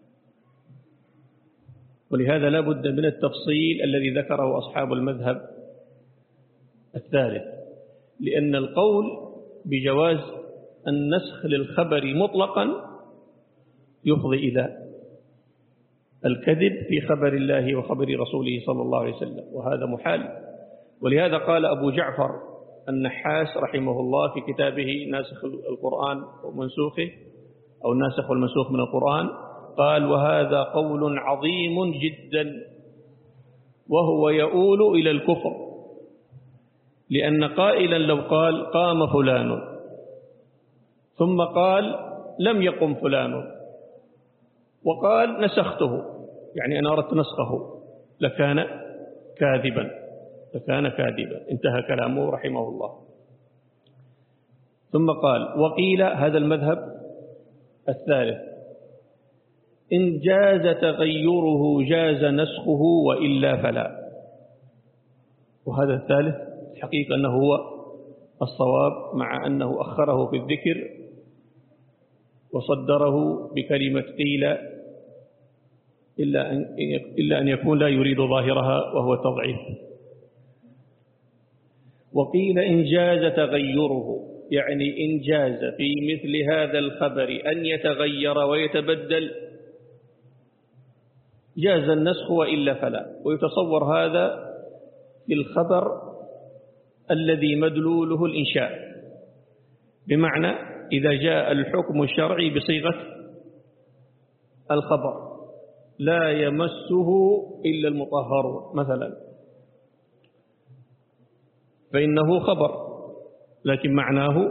ولهذا لا بد من التفصيل الذي ذكره أصحاب المذهب الثالث، لأن القول بجواز النسخ للخبر مطلقا يفضي إلى الكذب في خبر الله وخبر رسوله صلى الله عليه وسلم، وهذا محال. ولهذا قال أبو جعفر النحاس رحمه الله في كتابه ناسخ القرآن ومنسوخه أو الناسخ والمنسوخ من القرآن قال: وهذا قول عظيم جدا وهو يؤول إلى الكفر، لأن قائلا لو قال قام فلان ثم قال لم يقم فلان وقال نسخته، يعني أنا أردت نسخه، لكان كاذبا لكان كاذبا انتهى كلامه رحمه الله. ثم قال: وقيل، هذا المذهب الثالث، إن جاز تغيره جاز نسخه وإلا فلا. وهذا الثالث حقيقة أنه هو الصواب، مع أنه أخره في الذكر وصدره بكلمة قيل، إلا أن, إلا أن يكون لا يريد ظاهرها وهو تضعيف. وقيل إن جاز تغيره، يعني إن جاز في مثل هذا الخبر أن يتغير ويتبدل جاز النسخ وإلا فلا. ويتصور هذا في الخبر الذي مدلوله الإنشاء، بمعنى إذا جاء الحكم الشرعي بصيغة الخبر لا يمسه إلا المطهرون مثلا، فإنه خبر لكن معناه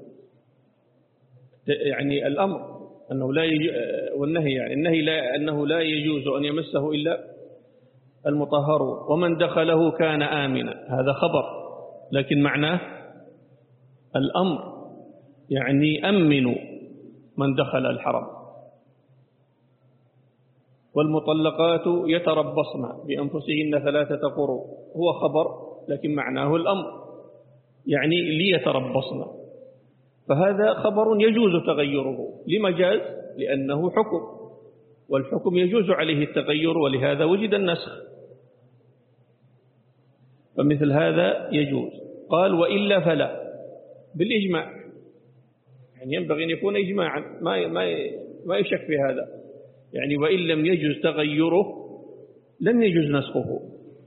يعني الأمر أنه لا يج... والنهي، يعني النهي لا أنه لا يجوز أن يمسه إلا المطهرون، ومن دخله كان آمنا، هذا خبر لكن معناه الأمر، يعني أمنوا من دخل الحرم. والمطلقات يتربصن بأنفسهن ثلاثة قروء، هو خبر لكن معناه الأمر، يعني ليتربصن، فهذا خبر يجوز تغيره. لما جاز؟ لأنه حكم، والحكم يجوز عليه التغير، ولهذا وجد النسخ، فمثل هذا يجوز. قال: وإلا فلا، بالإجماع، يعني ينبغي أن يكون إجماعا، ما ما ما يشك في هذا، يعني وإن لم يجوز تغيره لم يجوز نسخه.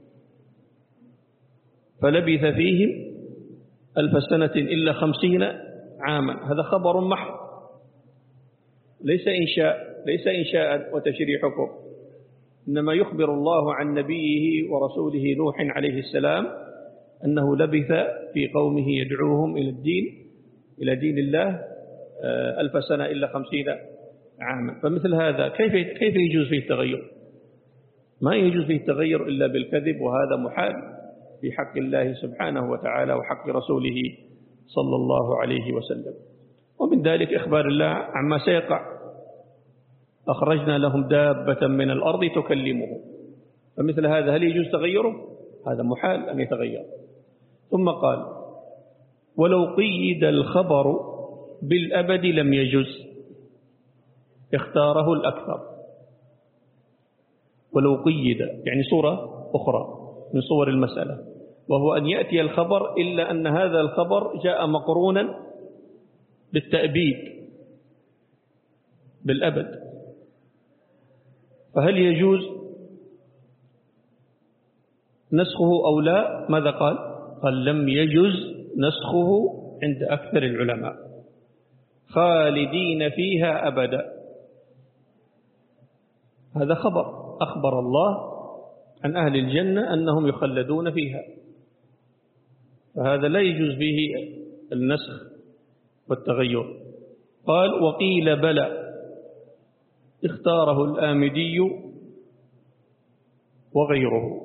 فلبث فيهم ألف سنة إلا خمسين عاما، هذا خبر محض، ليس إنشاء ليس إنشاء وتشريع حكم، إنما يخبر الله عن نبيه ورسوله نوح عليه السلام أنه لبث في قومه يدعوهم إلى الدين إلى دين الله ألف سنة إلا خمسين عاما. فمثل هذا كيف كيف يجوز فيه التغير؟ ما يجوز فيه التغير إلا بالكذب، وهذا محال في حق الله سبحانه وتعالى وحق رسوله صلى الله عليه وسلم. ومن ذلك إخبار الله عما سيقع: أخرجنا لهم دابة من الأرض تكلمهم. فمثل هذا هل يجوز تغيره؟ هذا محال أن يتغير. ثم قال: ولو قيد الخبر بالأبد لم يجوز، اختاره الأكثر. ولو قيد يعني صورة أخرى من صور المسألة، وهو أن يأتي الخبر إلا أن هذا الخبر جاء مقرونا بالتأبيد بالأبد، فهل يجوز نسخه أو لا؟ ماذا قال؟ قال: لم يجوز نسخه عند أكثر العلماء، خالدين فيها أبدا. هذا خبر أخبر الله عن أهل الجنة أنهم يخلدون فيها، فهذا لا يجوز به النسخ والتغير. قال: وقيل بلى، اختاره الآمدي وغيره.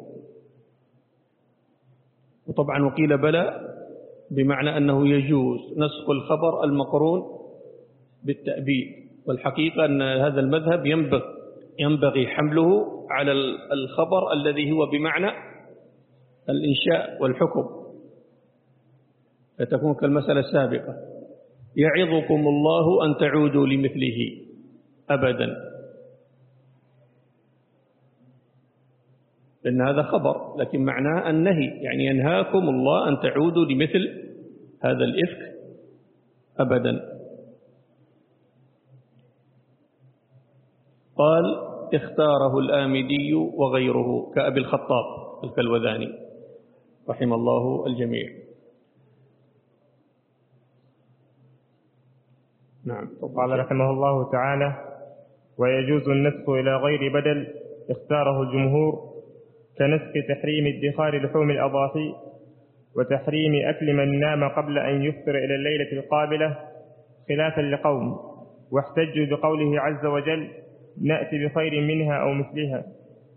وطبعا وقيل بلى بمعنى أنه يجوز نسخ الخبر المقرون بالتأبيد، والحقيقة أن هذا المذهب ينبغي ينبغي حمله على الخبر الذي هو بمعنى الإنشاء والحكم، فتكون كالمسألة السابقة: يعظكم الله أن تعودوا لمثله أبدا، لأن هذا خبر لكن معناه النهي، يعني ينهاكم الله أن تعودوا لمثل هذا الإفك أبدا. قال: اختاره الآمدي وغيره كأبي الخطاب الكلوذاني رحم الله الجميع. نعم. قال رحمه الله تعالى: ويجوز النسخ إلى غير بدل اختاره الجمهور، كنسخ تحريم ادخار لحوم الأضاحي وتحريم أكل من نام قبل أن يفطر إلى الليلة القابلة، خلافا لقوم واحتجوا بقوله عز وجل: نأتي بخير منها أو مثلها.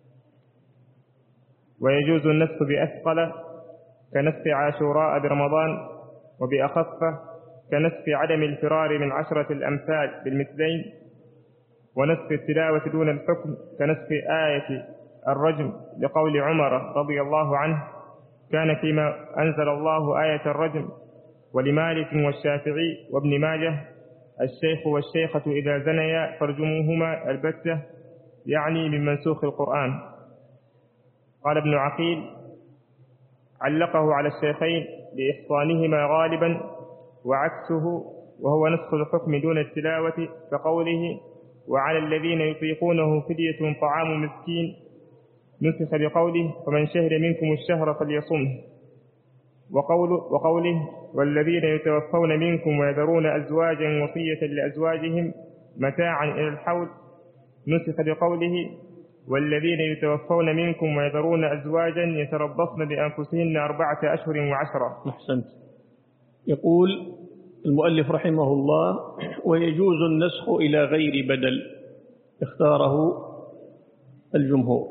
ويجوز النسخ بأثقل كنسخ عاشوراء برمضان، وبأخفه كنسخ عدم الفرار من عشرة الأمثال بالمثلين، ونسخ التلاوة دون الحكم كنسخ آية الرجم لقول عمر رضي الله عنه: كان فيما أنزل الله آية الرجم. ولمالك والشافعي وابن ماجه: الشيخ والشيخة إذا زنيا فارجموهما البتة، يعني من منسوخ القرآن. قال ابن عقيل: علقه على الشيخين لإحصانهما غالبا، وعكسه وهو نسخ الحكم دون التلاوة كقوله: وعلى الذين يطيقونه فدية طعام مسكين، نسخ بقوله: فمن شهد منكم الشهر فليصمه. وقول وقوله: والذين يتوفون منكم ويذرون أزواجا وصية لأزواجهم متاعا إلى الحول، نسخ بقوله: والذين يتوفون منكم ويذرون أزواجا يتربصن بأنفسهن أربعة أشهر وعشرة. أحسنت. يقول المؤلف رحمه الله: ويجوز النسخ إلى غير بدل اختاره الجمهور.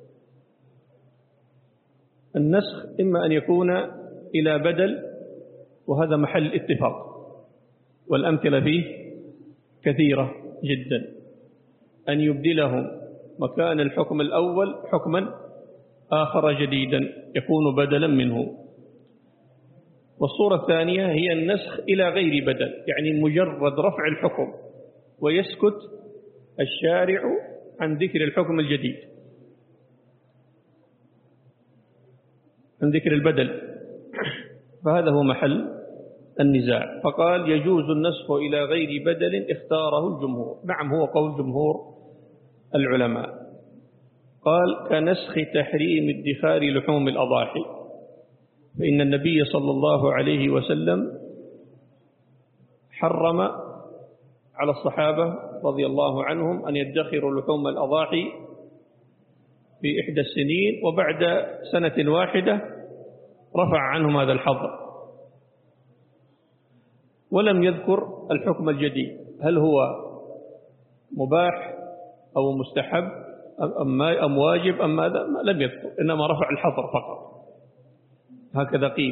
النسخ إما أن يكون إلى بدل، وهذا محل اتفاق، والأمثلة فيه كثيرة جدا، أن يبدلهم مكان الحكم الأول حكما آخر جديدا يكون بدلا منه. والصورة الثانية هي النسخ إلى غير بدل، يعني مجرد رفع الحكم ويسكت الشارع عن ذكر الحكم الجديد، عن ذكر البدل، فهذا هو محل النزاع. فقال: يجوز النسخ إلى غير بدل اختاره الجمهور. نعم، هو قول جمهور العلماء. قال: كنسخ تحريم ادخار لحوم الأضاحي، فإن النبي صلى الله عليه وسلم حرم على الصحابة رضي الله عنهم أن يدخروا لحوم الأضاحي في إحدى السنين، وبعد سنة واحدة رفع عنهم هذا الحظر، ولم يذكر الحكم الجديد هل هو مباح أو مستحب أم واجب أم ماذا، لم يذكر، إنما رفع الحظر فقط، هكذا قيل.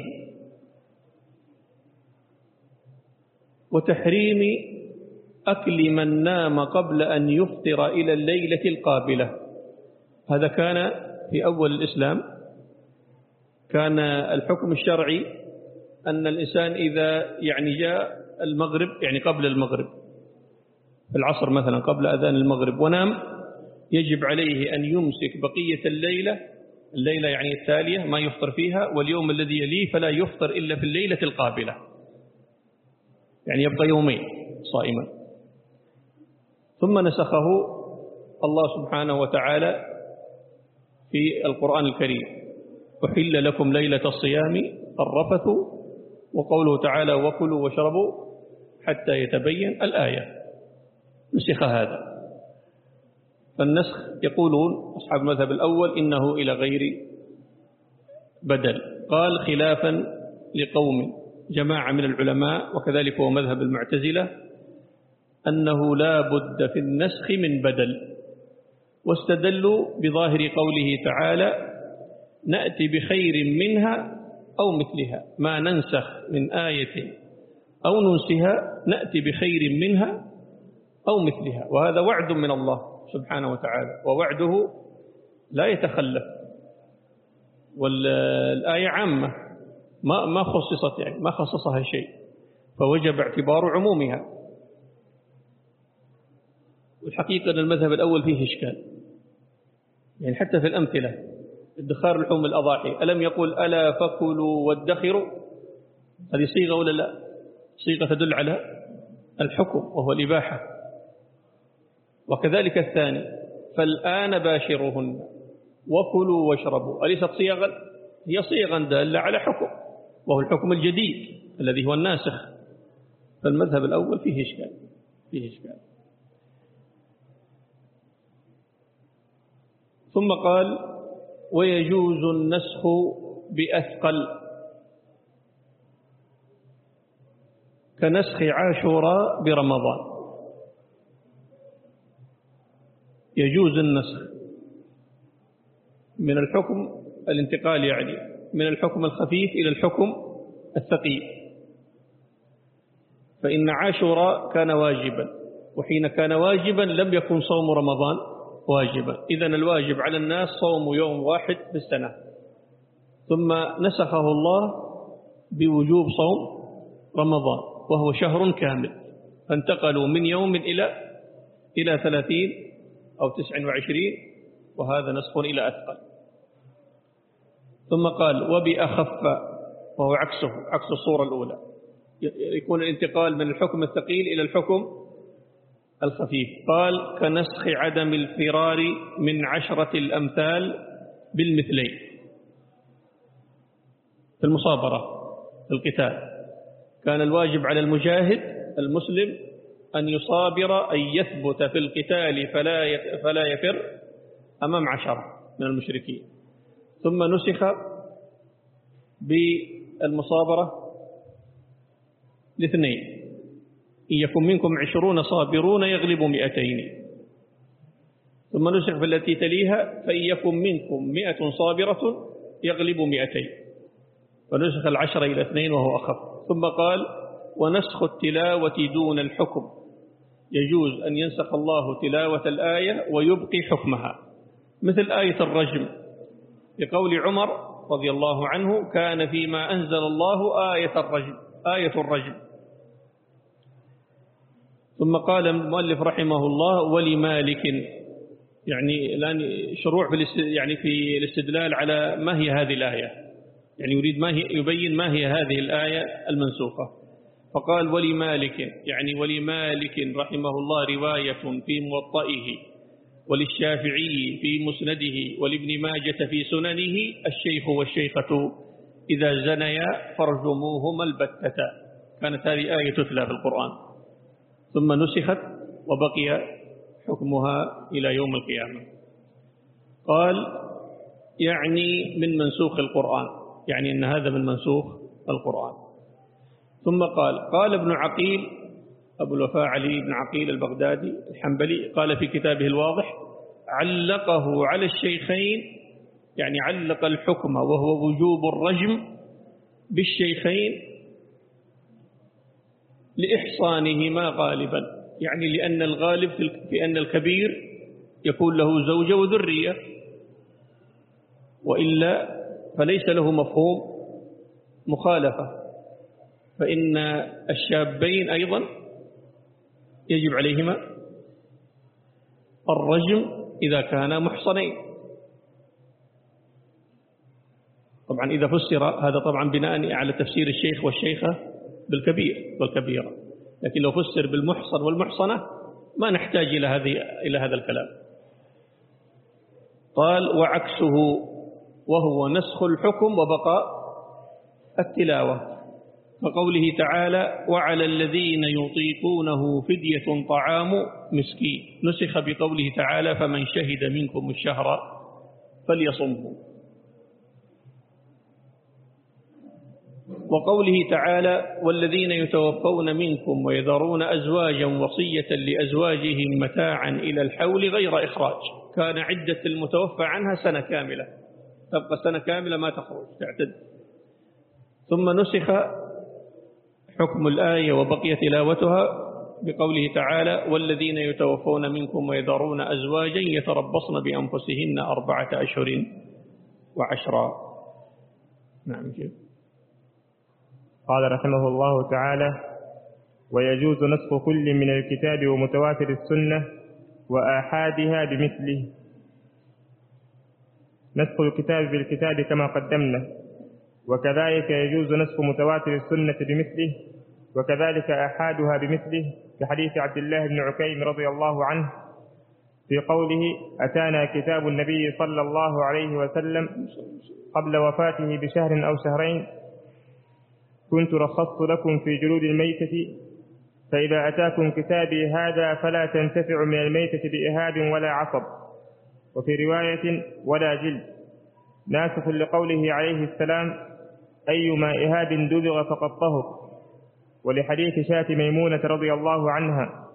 وتحريم أكل من نام قبل أن يفطر إلى الليلة القابلة، هذا كان في أول الإسلام، كان الحكم الشرعي أن الإنسان إذا يعني جاء المغرب، يعني قبل المغرب في العصر مثلا قبل أذان المغرب ونام، يجب عليه أن يمسك بقية الليلة، الليلة يعني التالية ما يفطر فيها، واليوم الذي يليه فلا يفطر إلا في الليلة القابلة، يعني يبقى يومين صائما. ثم نسخه الله سبحانه وتعالى في القرآن الكريم: أحل لكم ليلة الصيام الرفث، وقوله تعالى: وكلوا واشربوا حتى يتبين الآية، نسخ هذا. فالنسخ يقولون أصحاب المذهب الأول إنه إلى غير بدل. قال: خلافا لقوم جماعة من العلماء، وكذلك هو مذهب المعتزلة، أنه لا بد في النسخ من بدل، واستدلوا بظاهر قوله تعالى: نأتي بخير منها أو مثلها، ما ننسخ من آية أو ننسها نأتي بخير منها أو مثلها. وهذا وعد من الله سبحانه وتعالى، ووعده لا يتخلف، والآية عامة ما ما خصصت، يعني ما خصصها شيء، فوجب اعتبار عمومها. والحقيقة أن المذهب الأول فيه إشكال، يعني حتى في الأمثلة ادخار لحوم الأضاحي، ألم يقول ألا فكلوا وادخروا؟ هذه صيغة ولا لا؟ صيغة تدل على الحكم وهو الإباحة. وكذلك الثاني: فالآن باشروهن وكلوا واشربوا، أليست صيغا؟ هي صيغا دالة على حكم، وهو الحكم الجديد الذي هو الناسخ. فالمذهب الأول فيه إشكال. فيه إشكال. ثم قال ويجوز النسخ بأثقل كنسخ عاشوراء برمضان. يجوز النسخ من الحكم الانتقال يعني من الحكم الخفيف إلى الحكم الثقيل. فإن عاشوراء كان واجبا، وحين كان واجبا لم يكن صوم رمضان واجبا، إذن الواجب على الناس صوم يوم واحد في السنة، ثم نسخه الله بوجوب صوم رمضان وهو شهر كامل، فانتقلوا من يوم إلى إلى ثلاثين أو تسع وعشرين، وهذا نسخ إلى أثقل. ثم قال وبأخف، وهو عكسه عكس الصورة الأولى، يكون الانتقال من الحكم الثقيل إلى الحكم الخفيف. قال كنسخ عدم الفرار من عشرة الأمثال بالمثلين في المصابرة في القتال. كان الواجب على المجاهد المسلم أن يصابر، أن يثبت في القتال فلا فلا يفر أمام عشرة من المشركين. ثم نسخ بالمصابرة لاثنين، إن يكن منكم عشرون صابرون يغلبوا مئتين. ثم نسخ في التي تليها فإن يكن منكم مئة صابرة يغلبوا مئتين، ونسخ العشر إلى اثنين وهو أخف. ثم قال ونسخ التلاوة دون الحكم، يجوز أن ينسخ الله تلاوة الآية ويبقي حكمها، مثل آية الرجم لقول عمر رضي الله عنه كان فيما أنزل الله آية الرجم آية الرجم. ثم قال المؤلف رحمه الله ولمالك، يعني الآن شروع في يعني في الاستدلال على ما هي هذه الآية، يعني يريد ما هي يبين ما هي هذه الآية المنسوخة. فقال ولمالك، يعني ولمالك رحمه الله رواية في موطئه، وللشافعي في مسنده، ولابن ماجة في سننه الشيخ والشيخة إذا زنيا فارجموهما البتة. كانت هذه آية تتلى في القرآن، ثم نسخت وبقي حكمها إلى يوم القيامة. قال يعني من منسوخ القرآن، يعني أن هذا من منسوخ القرآن. ثم قال قال ابن عقيل أبو الوفاء علي بن عقيل البغدادي الحنبلي قال في كتابه الواضح علقه على الشيخين، يعني علق الحكم وهو وجوب الرجم بالشيخين لإحصانهما غالبا، يعني لأن الغالب في أن الكبير يكون له زوجة وذرية، وإلا فليس له مفهوم مخالفة، فإن الشابين أيضا يجب عليهما الرجم إذا كانا محصنين. طبعا إذا فسر هذا طبعا بناء على تفسير الشيخ والشيخة بالكبير والكبيرة، لكن لو فسر بالمحصن والمحصنة ما نحتاج إلى هذه إلى هذا الكلام. قال وعكسه وهو نسخ الحكم وبقاء التلاوة، فقوله تعالى وعلى الذين يطيقونه فدية طعام مسكين، نسخ بقوله تعالى فمن شهد منكم الشهر فليصمه. وقوله تعالى والذين يتوفون منكم ويذرون أزواجا وصية لأزواجهم متاعا إلى الحول غير إخراج، كان عدة المتوفى عنها سنة كاملة، تبقى سنة كاملة ما تخرج تعتد. ثم نسخ حكم الآية وبقي تلاوتها بقوله تعالى والذين يتوفون منكم ويذرون أزواجا يتربصن بأنفسهن أربعة أشهر وعشرا. نعم جيد. قال رحمه الله تعالى ويجوز نسخ كل من الكتاب ومتواتر السنة وآحادها بمثله، نسخ الكتاب بالكتاب كما قدمنا، وكذلك يجوز نسخ متواتر السنة بمثله، وكذلك آحادها بمثله، كحديث عبد الله بن عكيم رضي الله عنه في قوله أتانا كتاب النبي صلى الله عليه وسلم قبل وفاته بشهر أو شهرين كنت رخصت لكم في جلود الميتة فإذا أتاكم كتابي هذا فلا تنتفع من الميتة بإهاب ولا عصب، وفي رواية ولا جلد، ناسخ لقوله عليه السلام أيما إهاب دبغ فقد طهر، ولحديث شاة ميمونة رضي الله عنها.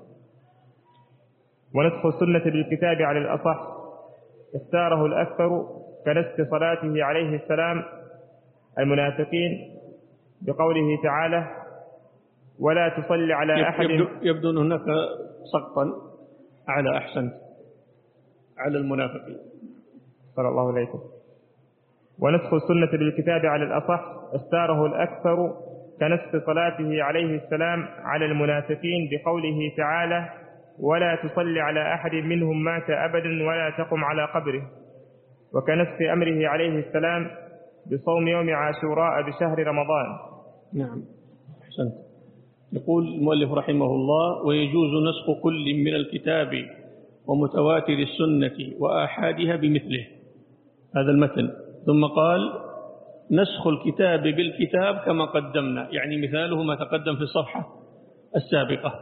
ونسخ السنة بالكتاب على الأصح اختاره الأكثر كنسخ صلاته عليه السلام المنافقين بقوله تعالى ولا تصلي على أحد. يبدو, يبدو أن هناك سقطا على أحسن على المنافقين. صلى الله عليكم. ونسخ السنة بالكتاب على الأصح اختاره الأكثر كنسخ صلاته عليه السلام على المنافقين بقوله تعالى ولا تصلي على أحد منهم مات أبدا ولا تقم على قبره، وكنسخ أمره عليه السلام بصوم يوم عاشوراء بشهر رمضان. نعم أحسنت. يقول المؤلف رحمه الله ويجوز نسخ كل من الكتاب ومتواتر السنة وآحادها بمثله، هذا المتن. ثم قال نسخ الكتاب بالكتاب كما قدمنا، يعني مثاله ما تقدم في الصفحة السابقة،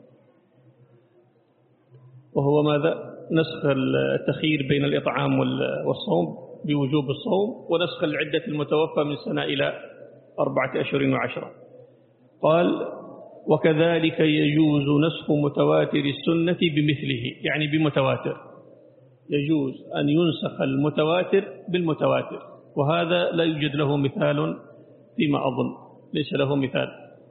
وهو ماذا؟ نسخ التخيير بين الإطعام والصوم بوجوب الصوم، ونسخ العدة المتوفى من سنة إلى أربعة أشهر وعشرة. قال وكذلك يجوز نسخ متواتر السنة بمثله، يعني بمتواتر، يجوز أن ينسخ المتواتر بالمتواتر، وهذا لا يوجد له مثال فيما أظن، ليس له مثال.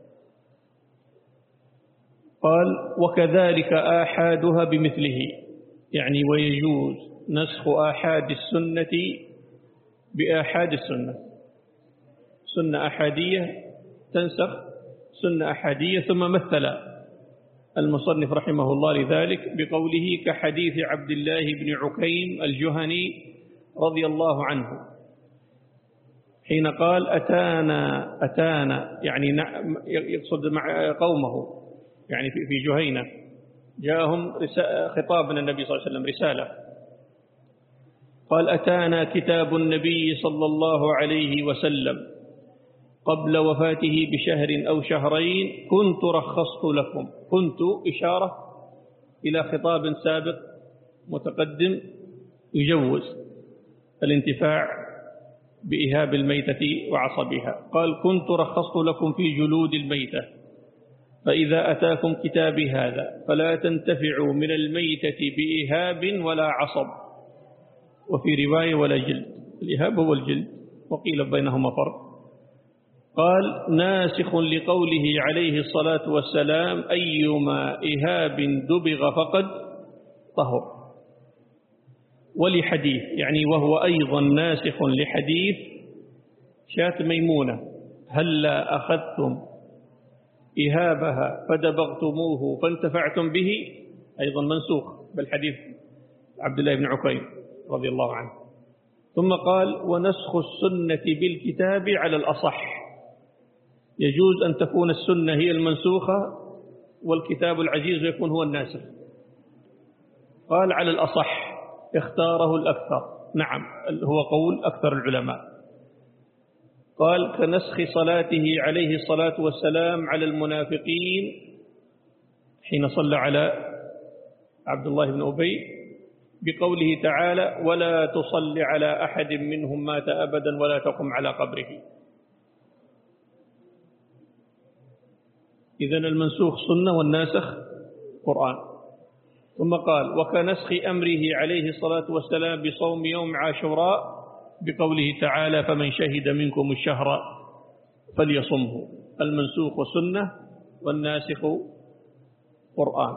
قال وكذلك آحادها بمثله، يعني ويجوز نسخ آحاد السنة بآحاد السنة، سنة أحادية تنسخ سنة أحادية. ثم مثل المصنف رحمه الله لذلك بقوله كحديث عبد الله بن عكيم الجهني رضي الله عنه حين قال أتانا أتانا يعني يقصد مع قومه، يعني في جهينة جاءهم خطاب من النبي صلى الله عليه وسلم رسالة، قال أتانا كتاب النبي صلى الله عليه وسلم قبل وفاته بشهر أو شهرين كنت رخصت لكم. كنت إشارة إلى خطاب سابق متقدم يجوز الانتفاع بإهاب الميتة وعصبها. قال كنت رخصت لكم في جلود الميتة، فإذا أتاكم كتابي هذا فلا تنتفعوا من الميتة بإهاب ولا عصب، وفي رواية ولا جلد. الإهاب هو الجلد، وقيل بينهما فرق. قال ناسخ لقوله عليه الصلاة والسلام أيما إهاب دبغ فقد طهر، ولحديث يعني وهو أيضا ناسخ لحديث شاة ميمونة هلا أخذتم إهابها فدبغتموه فانتفعتم به، أيضا منسوخ بالحديث عبد الله بن عكيم رضي الله عنه. ثم قال ونسخ السنة بالكتاب على الأصح، يجوز أن تكون السنة هي المنسوخة والكتاب العزيز يكون هو الناسخ. قال على الأصح اختاره الأكثر، نعم هو قول أكثر العلماء. قال كنسخ صلاته عليه الصلاة والسلام على المنافقين حين صلى على عبد الله بن أبي بقوله تعالى ولا تصل على أحد منهم مات أبدا ولا تقم على قبره. إذن المنسوخ سنة والناسخ قرآن. ثم قال وكنسخ أمره عليه الصلاة والسلام بصوم يوم عاشوراء بقوله تعالى فمن شهد منكم الشهر فليصمه. المنسوخ سنة والناسخ قرآن.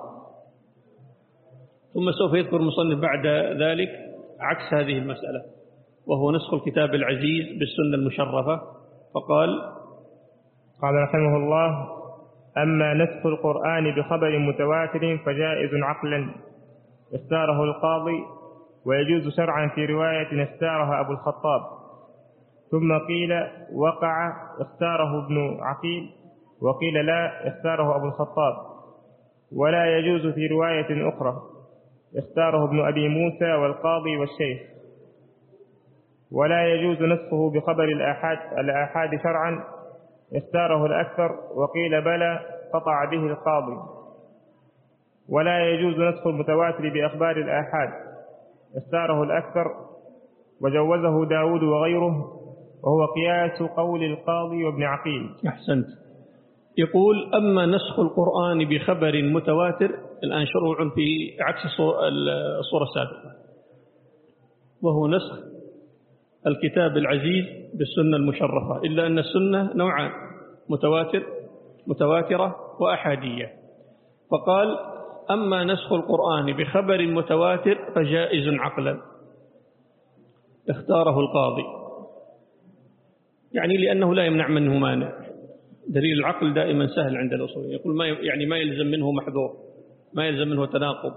ثم سوف يذكر المصنف بعد ذلك عكس هذه المسألة، وهو نسخ الكتاب العزيز بالسنة المشرفة. فقال قال رحمه الله أما نسخ القرآن بخبر متواتر فجائز عقلا اختاره القاضي، ويجوز شرعا في رواية اختارها أبو الخطاب. ثم قيل وقع اختاره ابن عقيل، وقيل لا اختاره أبو الخطاب. ولا يجوز في رواية أخرى اختاره ابن أبي موسى والقاضي والشيخ. ولا يجوز نسخه بخبر الآحاد, الآحاد شرعا اختاره الأكثر، وقيل بلى قطع به القاضي. ولا يجوز نسخ المتواتر بأخبار الآحاد، اختاره الأكثر وجوزه داود وغيره، وهو قياس قول القاضي وابن عقيل. أحسنت. يقول: أما نسخ القرآن بخبر متواتر، الآن شروع في عكس الصورة السابقة، وهو نسخ الكتاب العزيز بالسنة المشرفة، إلا أن السنة نوعان: متواتر متواترة وأحادية. فقال: أما نسخ القرآن بخبر متواتر فجائز عقلا، اختاره القاضي، يعني لأنه لا يمنع منه مانع. دليل العقل دائما سهل عند الأصوليين، يقول ما يعني ما يلزم منه محظور، ما يلزم منه تناقض.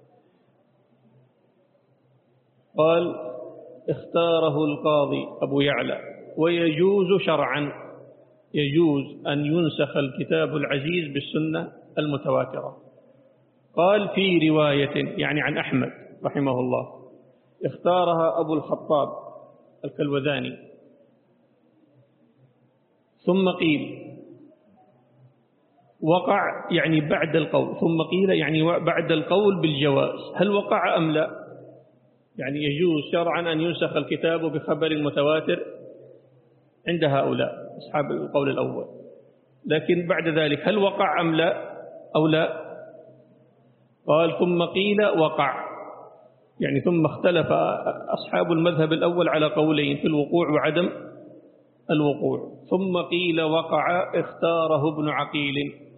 قال: اختاره القاضي أبو يعلى: ويجوز شرعا، يجوز أن ينسخ الكتاب العزيز بالسنة المتواترة. قال: في رواية، يعني عن أحمد رحمه الله، اختارها أبو الخطاب الكلوذاني. ثم قيل وقع، يعني بعد القول، ثم قيل يعني بعد القول بالجواز، هل وقع أم لا؟ يعني يجوز شرعا أن ينسخ الكتاب بخبر متواتر عند هؤلاء أصحاب القول الأول، لكن بعد ذلك هل وقع أم لا أو لا؟ قال: ثم قيل وقع، يعني ثم اختلف أصحاب المذهب الأول على قولين في الوقوع وعدم الوقوع. ثم قيل وقع، اختاره ابن عقيل.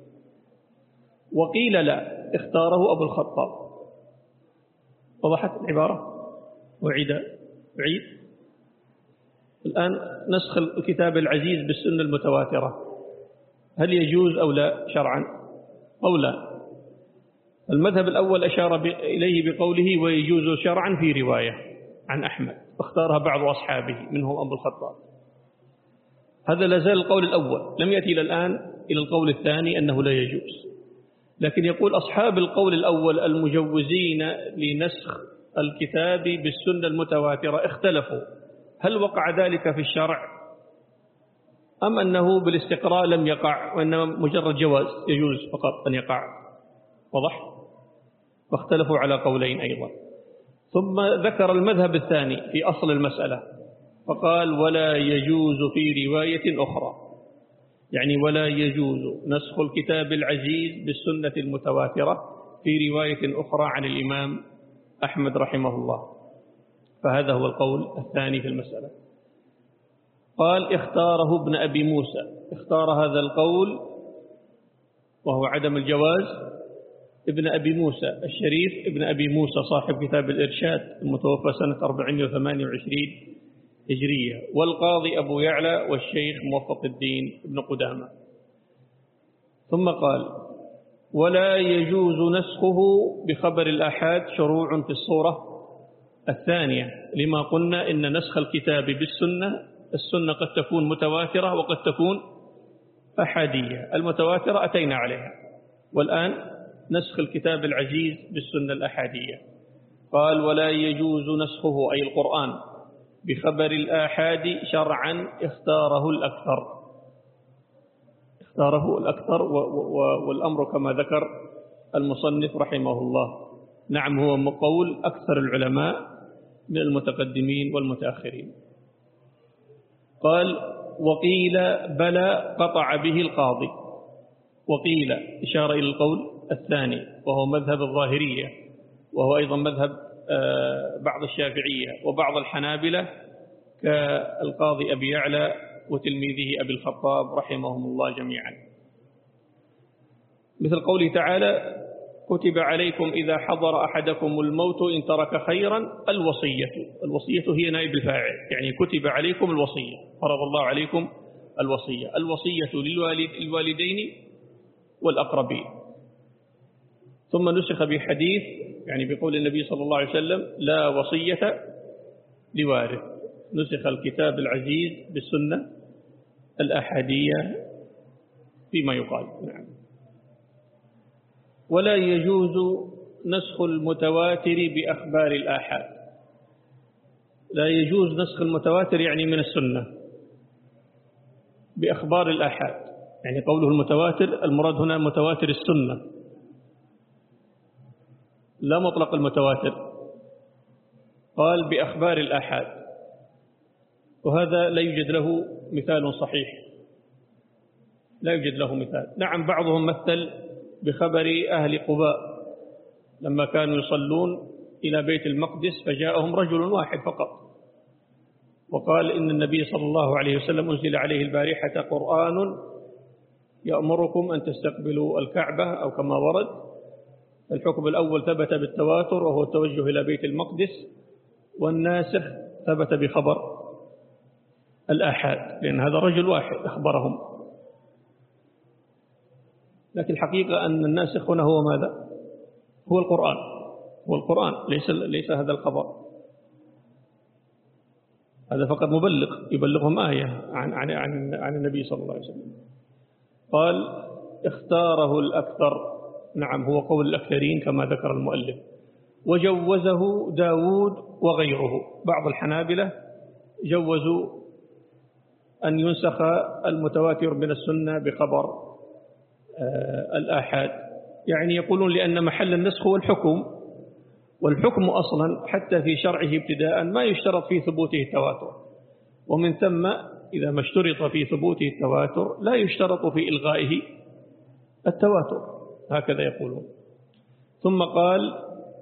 وقيل لا، اختاره أبو الخطاب. وضحت العبارة؟ وعيد عيد الآن نسخ الكتاب العزيز بالسنة المتواترة هل يجوز أو لا شرعا؟ أو لا؟ المذهب الأول أشار إليه بقوله ويجوز شرعا في رواية عن أحمد، اختارها بعض أصحابه منهم أبو الخطاب. هذا لازال القول الأول، لم يأتي إلى الآن إلى القول الثاني أنه لا يجوز. لكن يقول أصحاب القول الأول المجوزين لنسخ الكتاب بالسنة المتواترة اختلفوا، هل وقع ذلك في الشرع أم أنه بالاستقراء لم يقع وإنما مجرد جواز يجوز فقط أن يقع؟ وضح؟ فاختلفوا على قولين أيضا. ثم ذكر المذهب الثاني في أصل المسألة فقال: ولا يجوز في رواية أخرى، يعني ولا يجوز نسخ الكتاب العزيز بالسنة المتواترة في رواية أخرى عن الإمام أحمد رحمه الله. فهذا هو القول الثاني في المسألة. قال: اختاره ابن أبي موسى، اختار هذا القول وهو عدم الجواز ابن أبي موسى الشريف، ابن أبي موسى صاحب كتاب الإرشاد المتوفى سنة أربعمائة وثمانية وعشرين هجرية، والقاضي أبو يعلى والشيخ موفق الدين ابن قدامة. ثم قال: ولا يجوز نسخه بخبر الآحاد شروع في الصورة الثانية، لما قلنا إن نسخ الكتاب بالسنة، السنة قد تكون متواترة وقد تكون أحادية. المتواترة أتينا عليها، والآن نسخ الكتاب العزيز بالسنة الأحادية. قال: ولا يجوز نسخه أي القرآن بخبر الآحاد شرعا، اختاره الأكثر، اختاره الأكثر والأمر كما ذكر المصنف رحمه الله، نعم هو قول أكثر العلماء من المتقدمين والمتأخرين. قال: وقيل بلى قطع به القاضي. وقيل إشارة إلى القول الثاني وهو مذهب الظاهرية، وهو أيضا مذهب بعض الشافعية وبعض الحنابلة كالقاضي أبي يعلى وتلميذه أبي الخطاب رحمهم الله جميعا، مثل قوله تعالى: كتب عليكم إذا حضر أحدكم الموت إن ترك خيرا الوصية. الوصية هي نائب الفاعل، يعني كتب عليكم الوصية، فرض الله عليكم الوصية. الوصية للوالدين والأقربين. ثم نسخ بحديث، يعني بقول النبي صلى الله عليه وسلم: لا وصية لوارث. نسخ الكتاب العزيز بالسنة الأحادية فيما يقال. نعم. ولا يجوز نسخ المتواتر بأخبار الآحاد. لا يجوز نسخ المتواتر يعني من السنة بأخبار الآحاد. يعني قوله المتواتر المراد هنا متواتر السنة لا مطلق المتواتر. قال بأخبار الآحاد، وهذا لا يوجد له مثال صحيح، لا يوجد له مثال. نعم بعضهم مثل بخبر أهل قباء لما كانوا يصلون إلى بيت المقدس فجاءهم رجل واحد فقط وقال إن النبي صلى الله عليه وسلم أنزل عليه البارحة قرآن يأمركم أن تستقبلوا الكعبة أو كما ورد. الحكم الأول ثبت بالتواتر وهو التوجه إلى بيت المقدس، والناسخ ثبت بخبر الآحاد لأن هذا رجل واحد أخبرهم. لكن الحقيقة أن الناسخ هنا هو ماذا؟ هو القرآن، هو القرآن ليس ليس هذا الخبر. هذا فقط مبلغ يبلغهم آية عن عن عن عن النبي صلى الله عليه وسلم. قال اختاره الأكثر، نعم هو قول الأكثرين كما ذكر المؤلف، وجوزه داود وغيره. بعض الحنابلة جوزوا أن ينسخ المتواتر من السنة بخبر آه الآحاد، يعني يقولون لأن محل النسخ هو الحكم، والحكم أصلا حتى في شرعه ابتداء ما يشترط في ثبوته التواتر، ومن ثم إذا ما اشترط في ثبوته التواتر لا يشترط في إلغائه التواتر، هكذا يقولون. ثم قال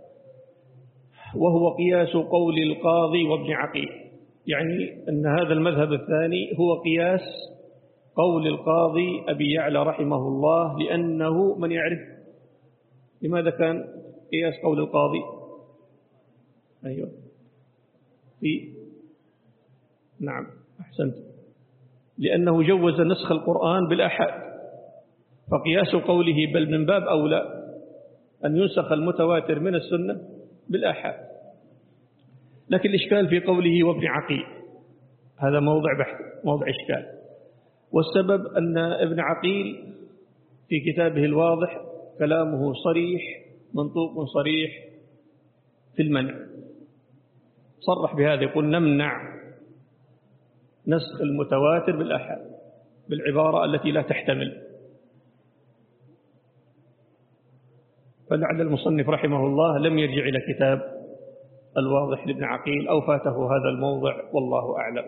وهو قياس قول القاضي وابن عقيل، يعني أن هذا المذهب الثاني هو قياس قول القاضي أبي يعلى رحمه الله، لأنه من يعرف لماذا كان قياس قول القاضي؟ أيوة في نعم أحسنت، لأنه جوز نسخ القرآن بالآحاد، فقياس قوله بل من باب أولى أن ينسخ المتواتر من السنة بالآحاد. لكن الإشكال في قوله وابن عقيل، هذا موضع بحث، موضع إشكال. والسبب أن ابن عقيل في كتابه الواضح كلامه صريح منطوق صريح في المنع، صرح بهذا، يقول نمنع نسخ المتواتر بالآحاد بالعبارة التي لا تحتمل. فلعل المصنف رحمه الله لم يرجع إلى كتاب الواضح لابن عقيل أو فاته هذا الموضع، والله أعلم.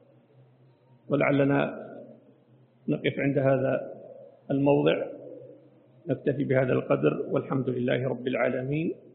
ولعلنا نقف عند هذا الموضع، نكتفي بهذا القدر، والحمد لله رب العالمين.